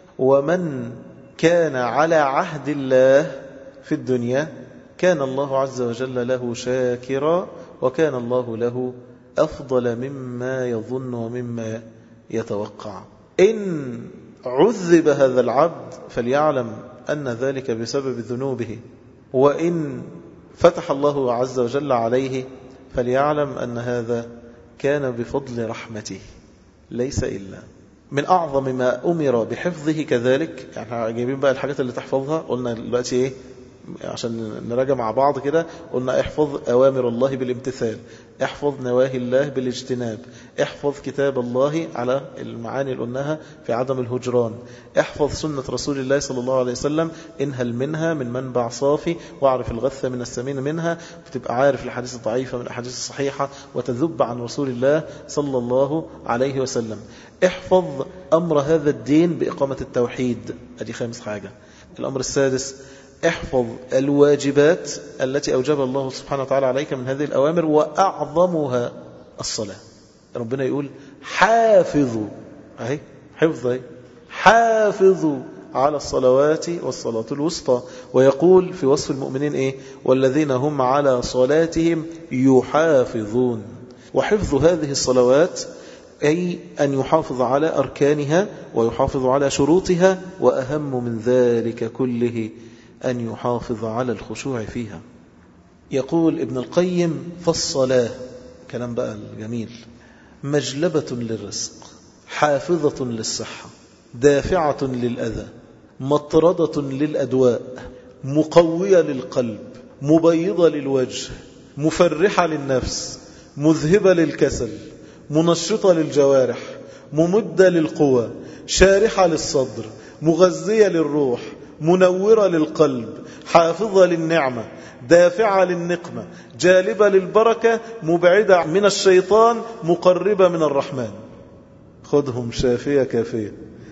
ومن كان على عهد الله في الدنيا كان الله عز وجل له شاكرا، وكان الله له أفضل مما يظن ومما يتوقع. إن عذب هذا العبد فليعلم أن ذلك بسبب ذنوبه، وإن فتح الله عز وجل عليه فليعلم أن هذا كان بفضل رحمته ليس إلا. من أعظم ما أمر بحفظه كذلك، يعني جايبين بقى الحاجات اللي تحفظها. قلنا دلوقتي إيه عشان نراجع مع بعض كده؟ قلنا احفظ أوامر الله بالامتثال، احفظ نواهي الله بالاجتناب، احفظ كتاب الله على المعاني اللي قلناها في عدم الهجران، احفظ سنة رسول الله صلى الله عليه وسلم، انهل منها من منبع صافي، واعرف الغث من السمين منها، فتبقى عارف الحديث الضعيفة من الأحاديث الصحيحة وتذب عن رسول الله صلى الله عليه وسلم. احفظ أمر هذا الدين بإقامة التوحيد، ادي خامس حاجة. الأمر السادس احفظ الواجبات التي أوجب الله سبحانه وتعالى عليك من هذه الأوامر، وأعظمها الصلاة. ربنا يقول حافظوا، أهي حفظ، أهي حافظوا على الصلوات والصلاة الوسطى. ويقول في وصف المؤمنين إيه؟ والذين هم على صلاتهم يحافظون. وحفظ هذه الصلوات أي أن يحافظ على أركانها ويحافظ على شروطها، وأهم من ذلك كله أن يحافظ على الخشوع فيها. يقول ابن القيم فالصلاة، كلام بقى الجميل، مجلبة للرزق، حافظة للصحة، دافعة للأذى، مطردة للأدواء، مقوية للقلب، مبيضة للوجه، مفرحة للنفس، مذهبة للكسل، منشطة للجوارح، ممدة للقوى، شارحة للصدر، مغذية للروح، منورة للقلب، حافظة للنعمة، دافعة للنقمة، جالبة للبركة، مبعدة من الشيطان، مقربة من الرحمن. خذهم شافية كافية.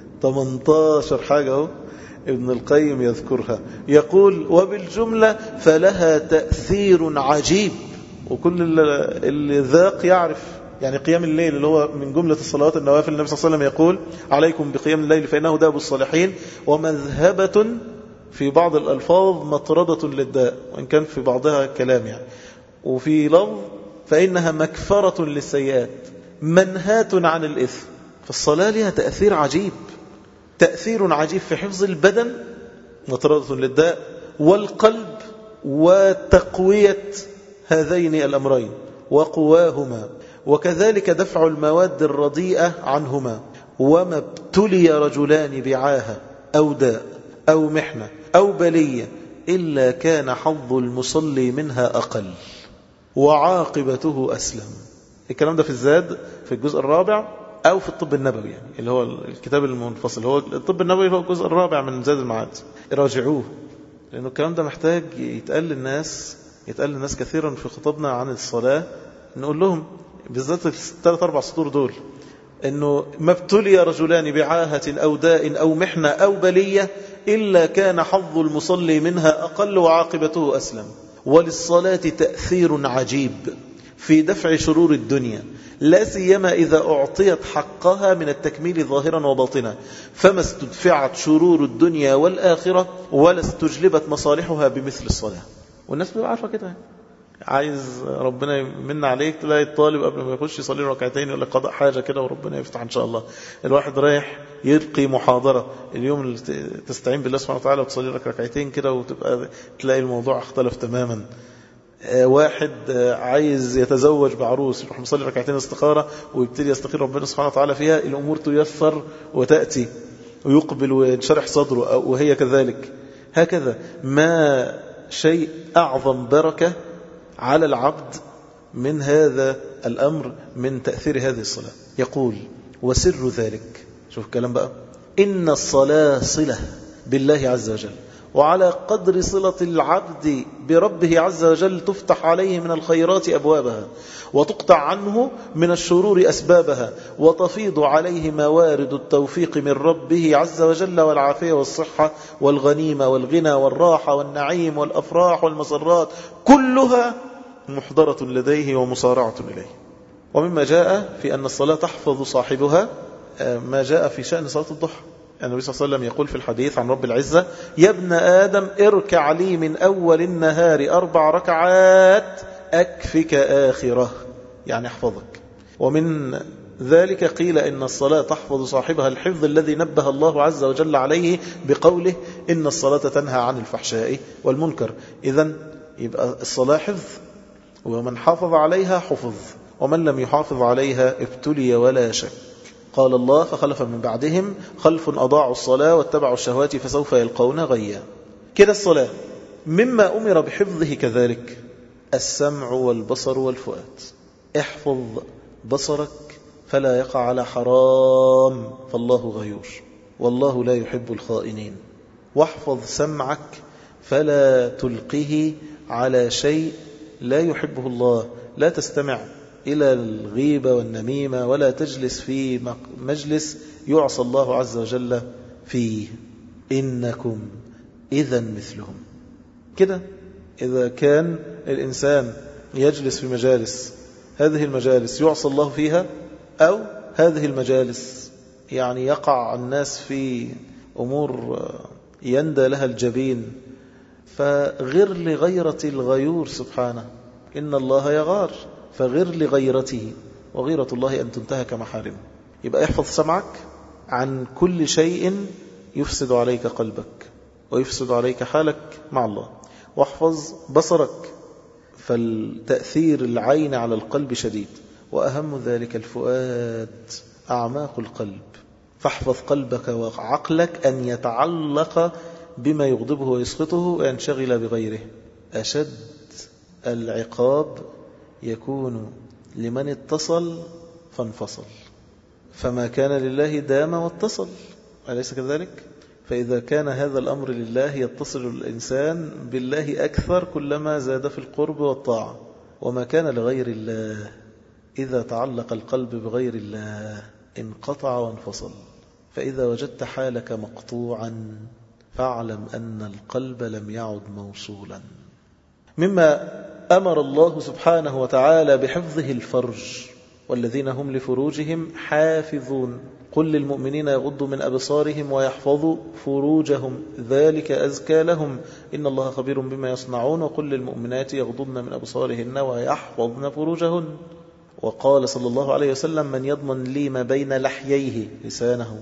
18 حاجة اهو ابن القيم يذكرها. يقول وبالجملة فلها تأثير عجيب. وكل اللي ذاق يعرف يعني قيام الليل اللي هو من جملة الصلوات النوافل، النبي صلى الله عليه وسلم يقول عليكم بقيام الليل فإنه داب الصالحين، ومذهبة في بعض الألفاظ مطردة للداء، وإن كان في بعضها كلام يعني. وفي لفظ فإنها مكفرة للسيئات، منهاة عن الإثم. فالصلاة لها تأثير عجيب، تأثير عجيب في حفظ البدن، مطردة للداء، والقلب، وتقوية هذين الأمرين وقواهما، وكذلك دفع المواد الرديئة عنهما. وما ابتلي رجلان بعاهة أو داء أو محنة أو بلية إلا كان حظ المصلي منها أقل وعاقبته أسلم. الكلام ده في الزاد في الجزء الرابع، أو في الطب النبوي يعني اللي هو الكتاب المنفصل. هو الطب النبوي هو الجزء الرابع من زاد المعاد، راجعوه، لأنه الكلام ده محتاج يتقال للناس كثيرا في خطبنا عن الصلاة. نقول لهم بالذات 3-4 سطور دول أنه ما ابتلي رجلان بعاهة أو داء أو محنة أو بلية إلا كان حظ المصلي منها أقل وعاقبته أسلم. وللصلاة تأثير عجيب في دفع شرور الدنيا، لا سيما إذا أعطيت حقها من التكميل ظاهرا وباطنا، فما استدفعت شرور الدنيا والآخرة ولا استجلبت مصالحها بمثل الصلاة. والناس بتبقى عارفة كده عايز ربنا يمن عليك، تلاقي الطالب قبل ما يخش يصلي ركعتين يقول لك قضاء حاجة كده وربنا يفتح إن شاء الله. الواحد رايح يلقي محاضرة اليوم اللي تستعين بالله سبحانه وتعالى وتصلي لك ركعتين كده وتبقى تلاقي الموضوع اختلف تماما. واحد عايز يتزوج بعروس يروح مصلي ركعتين استخارة ويبتدي يستخير ربنا سبحانه وتعالى فيها، الأمور تيسر وتأتي ويقبل وينشرح صدره وهي كذلك. هكذا ما شيء أعظم بركة على العبد من هذا الأمر من تأثير هذه الصلاة. يقول وسر ذلك، شوف الكلام بقى، إن الصلاة صلة بالله عز وجل، وعلى قدر صلة العبد بربه عز وجل تفتح عليه من الخيرات أبوابها، وتقطع عنه من الشرور أسبابها، وتفيض عليه موارد التوفيق من ربه عز وجل والعافية والصحة والغنيمة والغنى والراحة والنعيم والأفراح والمسرات، كلها محضرة لديه ومصارعة إليه. ومما جاء في أن الصلاة تحفظ صاحبها ما جاء في شأن صلاة الضحى. النبي صلى الله عليه وسلم يقول في الحديث عن رب العزة: يا ابن آدم اركع لي من أول النهار 4 ركعات أكفك آخرة، يعني احفظك. ومن ذلك قيل إن الصلاة تحفظ صاحبها الحفظ الذي نبه الله عز وجل عليه بقوله: إن الصلاة تنهى عن الفحشاء والمنكر. إذن يبقى الصلاة حفظ، ومن حافظ عليها حفظ، ومن لم يحافظ عليها ابتلي ولا شك. قال الله: فخلف من بعدهم خلف أضاعوا الصلاة واتبعوا الشهوات فسوف يلقون غيا. كده الصلاة مما أمر بحفظه كذلك السمع والبصر والفؤاد. احفظ بصرك فلا يقع على حرام فالله غيور والله لا يحب الخائنين. واحفظ سمعك فلا تلقه على شيء لا يحبه الله، لا تستمع إلى الغيبة والنميمة، ولا تجلس في مجلس يعصى الله عز وجل فيه، إنكم إذا مثلهم. كده إذا كان الإنسان يجلس في مجالس، هذه المجالس يعصى الله فيها، أو هذه المجالس يعني يقع الناس في أمور يندى لها الجبين، فغر لغيرة الغيور سبحانه، إن الله يغار، فغر لغيرته، وغيرة الله أن تنتهك محارمه. يبقى احفظ سمعك عن كل شيء يفسد عليك قلبك ويفسد عليك حالك مع الله. واحفظ بصرك، فالتأثير العين على القلب شديد، وأهم ذلك الفؤاد، أعماق القلب. فاحفظ قلبك وعقلك أن يتعلق بما يغضبه ويسخطه وينشغل بغيره. أشد العقاب يكون لمن اتصل فانفصل، فما كان لله دام واتصل، أليس كذلك؟ فإذا كان هذا الأمر لله يتصل الإنسان بالله أكثر كلما زاد في القرب والطاعة، وما كان لغير الله إذا تعلق القلب بغير الله انقطع وانفصل. فإذا وجدت حالك مقطوعا فاعلم أن القلب لم يعد موصولا. مما أمر الله سبحانه وتعالى بحفظه الفرج، والذين هم لفروجهم حافظون. قل للمؤمنين يغضوا من أبصارهم ويحفظوا فروجهم ذلك أزكى لهم إن الله خبير بما يصنعون. وقل للمؤمنات يغضضن من أبصارهن ويحفظن فروجهن. وقال صلى الله عليه وسلم: من يضمن لي ما بين لحييه لسانه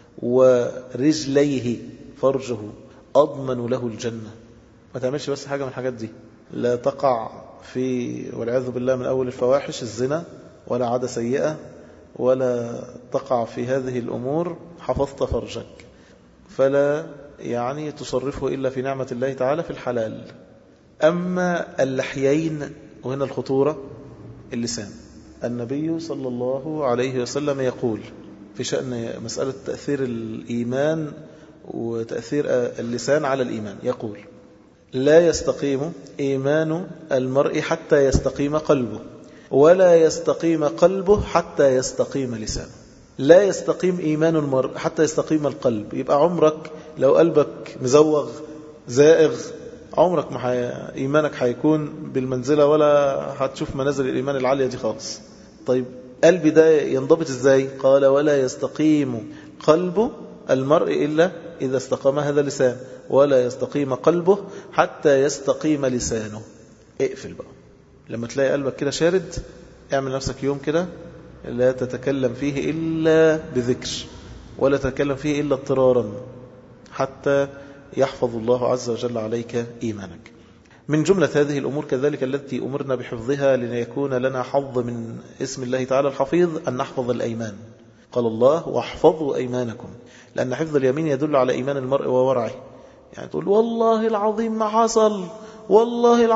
ورجليه فرجه أضمن له الجنة. ما تعملش بس حاجة من الحاجات دي، لا تقع في والعياذ بالله من أول الفواحش الزنا، ولا عادة سيئة، ولا تقع في هذه الأمور. حفظت فرجك فلا يعني تصرفه إلا في نعمة الله تعالى في الحلال. أما اللحيين، وهنا الخطورة، اللسان. النبي صلى الله عليه وسلم يقول في شأن مسألة تأثير الإيمان وتأثير اللسان على الإيمان، يقول: لا يستقيم إيمان المرء حتى يستقيم قلبه، ولا يستقيم قلبه حتى يستقيم لسانه. لا يستقيم إيمان المرء حتى يستقيم القلب. يبقى عمرك لو قلبك مزوغ زائغ، عمرك ما إيمانك هيكون بالمنزلة، ولا هتشوف منازل الإيمان العالية دي خالص. طيب قلبي ده ينضبط إزاي؟ قال: ولا يستقيم قلب المرء إلا إذا استقام هذا اللسان، ولا يستقيم قلبه حتى يستقيم لسانه. اقفل بقى، لما تلاقي قلبك كده شارد اعمل نفسك يوم كده لا تتكلم فيه إلا بذكر ولا تتكلم فيه إلا اضطرارا حتى يحفظ الله عز وجل عليك إيمانك. من جملة هذه الأمور كذلك التي أمرنا بحفظها ليكون لنا حظ من اسم الله تعالى الحفيظ أن نحفظ الأيمان. قال الله واحفظوا أيمانكم، لأن حفظ اليمين يدل على إيمان المرء وورعه. يعني تقول والله العظيم ما حصل، والله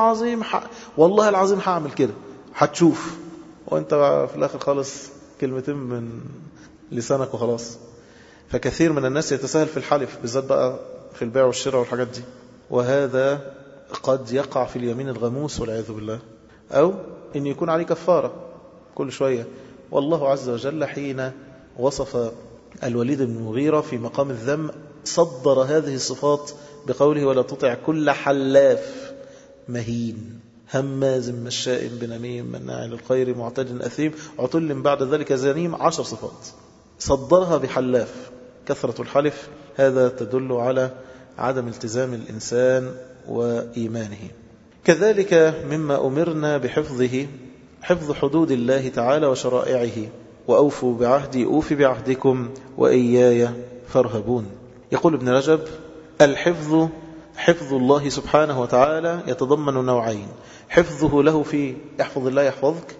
العظيم هعمل كده، هتشوف، وانت في الآخر خالص كلمتين من لسانك وخلاص. فكثير من الناس يتساهل في الحلف، بالذات بقى في البيع والشراء والحاجات دي، وهذا قد يقع في اليمين الغموس والعياذ بالله، أو إن يكون عليه كفارة كل شوية. والله عز وجل حين وصف الوليد بن المغيرة في مقام الذم صدر هذه الصفات بقوله ولا تطع كل حلاف مهين هماز مشاء بنميم مناع للخير معتد أثيم عتل بعد ذلك زنيم. 10 صفات صدرها بحلاف. كثرة الحلف هذا تدل على عدم التزام الإنسان وإيمانه. كذلك مما أمرنا بحفظه حفظ حدود الله تعالى وشرائعه. وأوفوا بعهدي أوف بعهدكم وإياي فارهبون. يقول ابن رجب الحفظ حفظ الله سبحانه وتعالى يتضمن نوعين: حفظه له في يحفظ الله يحفظك،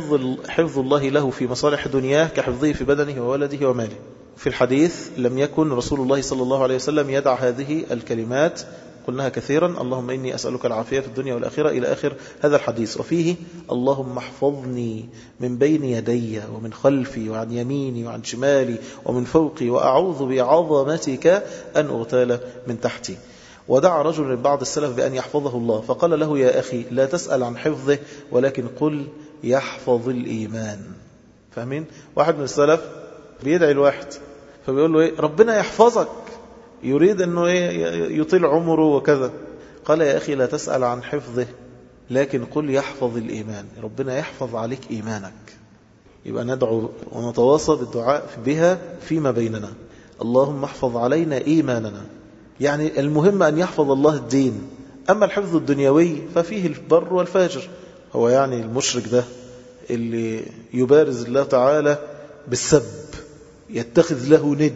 حفظ الله له في مصالح دنياه كحفظه في بدنه وولده وماله. في الحديث لم يكن رسول الله صلى الله عليه وسلم يدع هذه الكلمات، قلناها كثيرا: اللهم إني أسألك العافية في الدنيا والآخرة إلى آخر هذا الحديث. وفيه اللهم احفظني من بين يدي ومن خلفي وعن يميني وعن شمالي ومن فوقي وأعوذ بعظمتك أن أغتال من تحتي. ودعا رجل من بعض السلف بأن يحفظه الله، فقال له يا أخي لا تسأل عن حفظه ولكن قل يحفظ الإيمان. فاهمين؟ واحد من السلف بيدعي الواحد فبيقول له ربنا يحفظك، يريد أنه يطيل عمره وكذا. قال يا أخي لا تسأل عن حفظه لكن قل يحفظ الإيمان، ربنا يحفظ عليك إيمانك. يبقى ندعو ونتواصى بالدعاء بها فيما بيننا. اللهم احفظ علينا إيماننا، يعني المهم أن يحفظ الله الدين. أما الحفظ الدنيوي ففيه البر والفاجر. هو يعني المشرك ده اللي يبارز الله تعالى بالسب يتخذ له ند،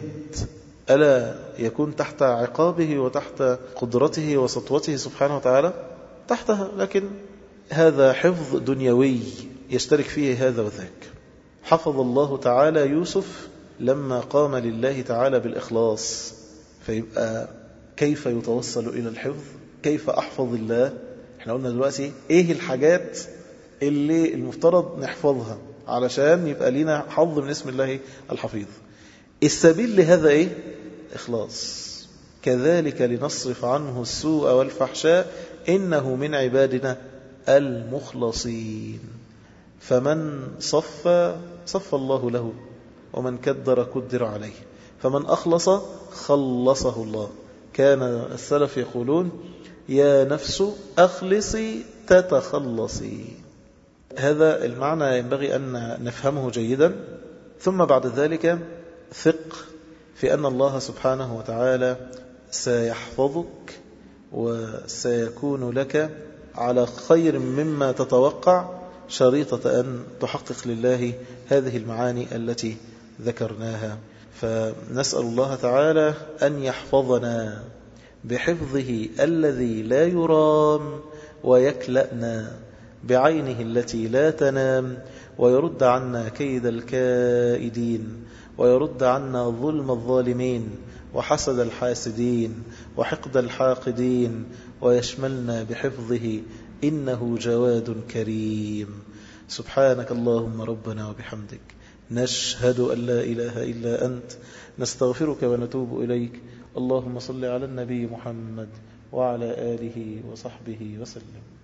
ألا يكون تحت عقابه وتحت قدرته وسطوته سبحانه وتعالى؟ تحتها. لكن هذا حفظ دنيوي يشترك فيه هذا وذاك. حفظ الله تعالى يوسف لما قام لله تعالى بالإخلاص. فيبقى كيف يتوصل إلى الحفظ؟ كيف أحفظ الله؟ احنا قلنا دلوقتي ايه الحاجات اللي المفترض نحفظها علشان يبقى لنا حظ من اسم الله الحفيظ. السبيل لهذا ايه؟ إخلاص. كذلك لنصرف عنه السوء والفحشاء إنه من عبادنا المخلصين. فمن صف الله له، ومن كدر كدر عليه، فمن أخلص خلصه الله. كان السلف يقولون يا نفس أخلصي تتخلصي. هذا المعنى ينبغي أن نفهمه جيدا. ثم بعد ذلك ثق في أن الله سبحانه وتعالى سيحفظك وسيكون لك على خير مما تتوقع، شريطة أن تحقق لله هذه المعاني التي ذكرناها. فنسأل الله تعالى أن يحفظنا بحفظه الذي لا يرام، ويكلأنا بعينه التي لا تنام، ويرد عنا كيد الكائدين، ويرد عنا ظلم الظالمين وحسد الحاسدين وحقد الحاقدين، ويشملنا بحفظه إنه جواد كريم. سبحانك اللهم ربنا وبحمدك، نشهد أن لا إله إلا أنت، نستغفرك ونتوب إليك. اللهم صل على النبي محمد وعلى آله وصحبه وسلم.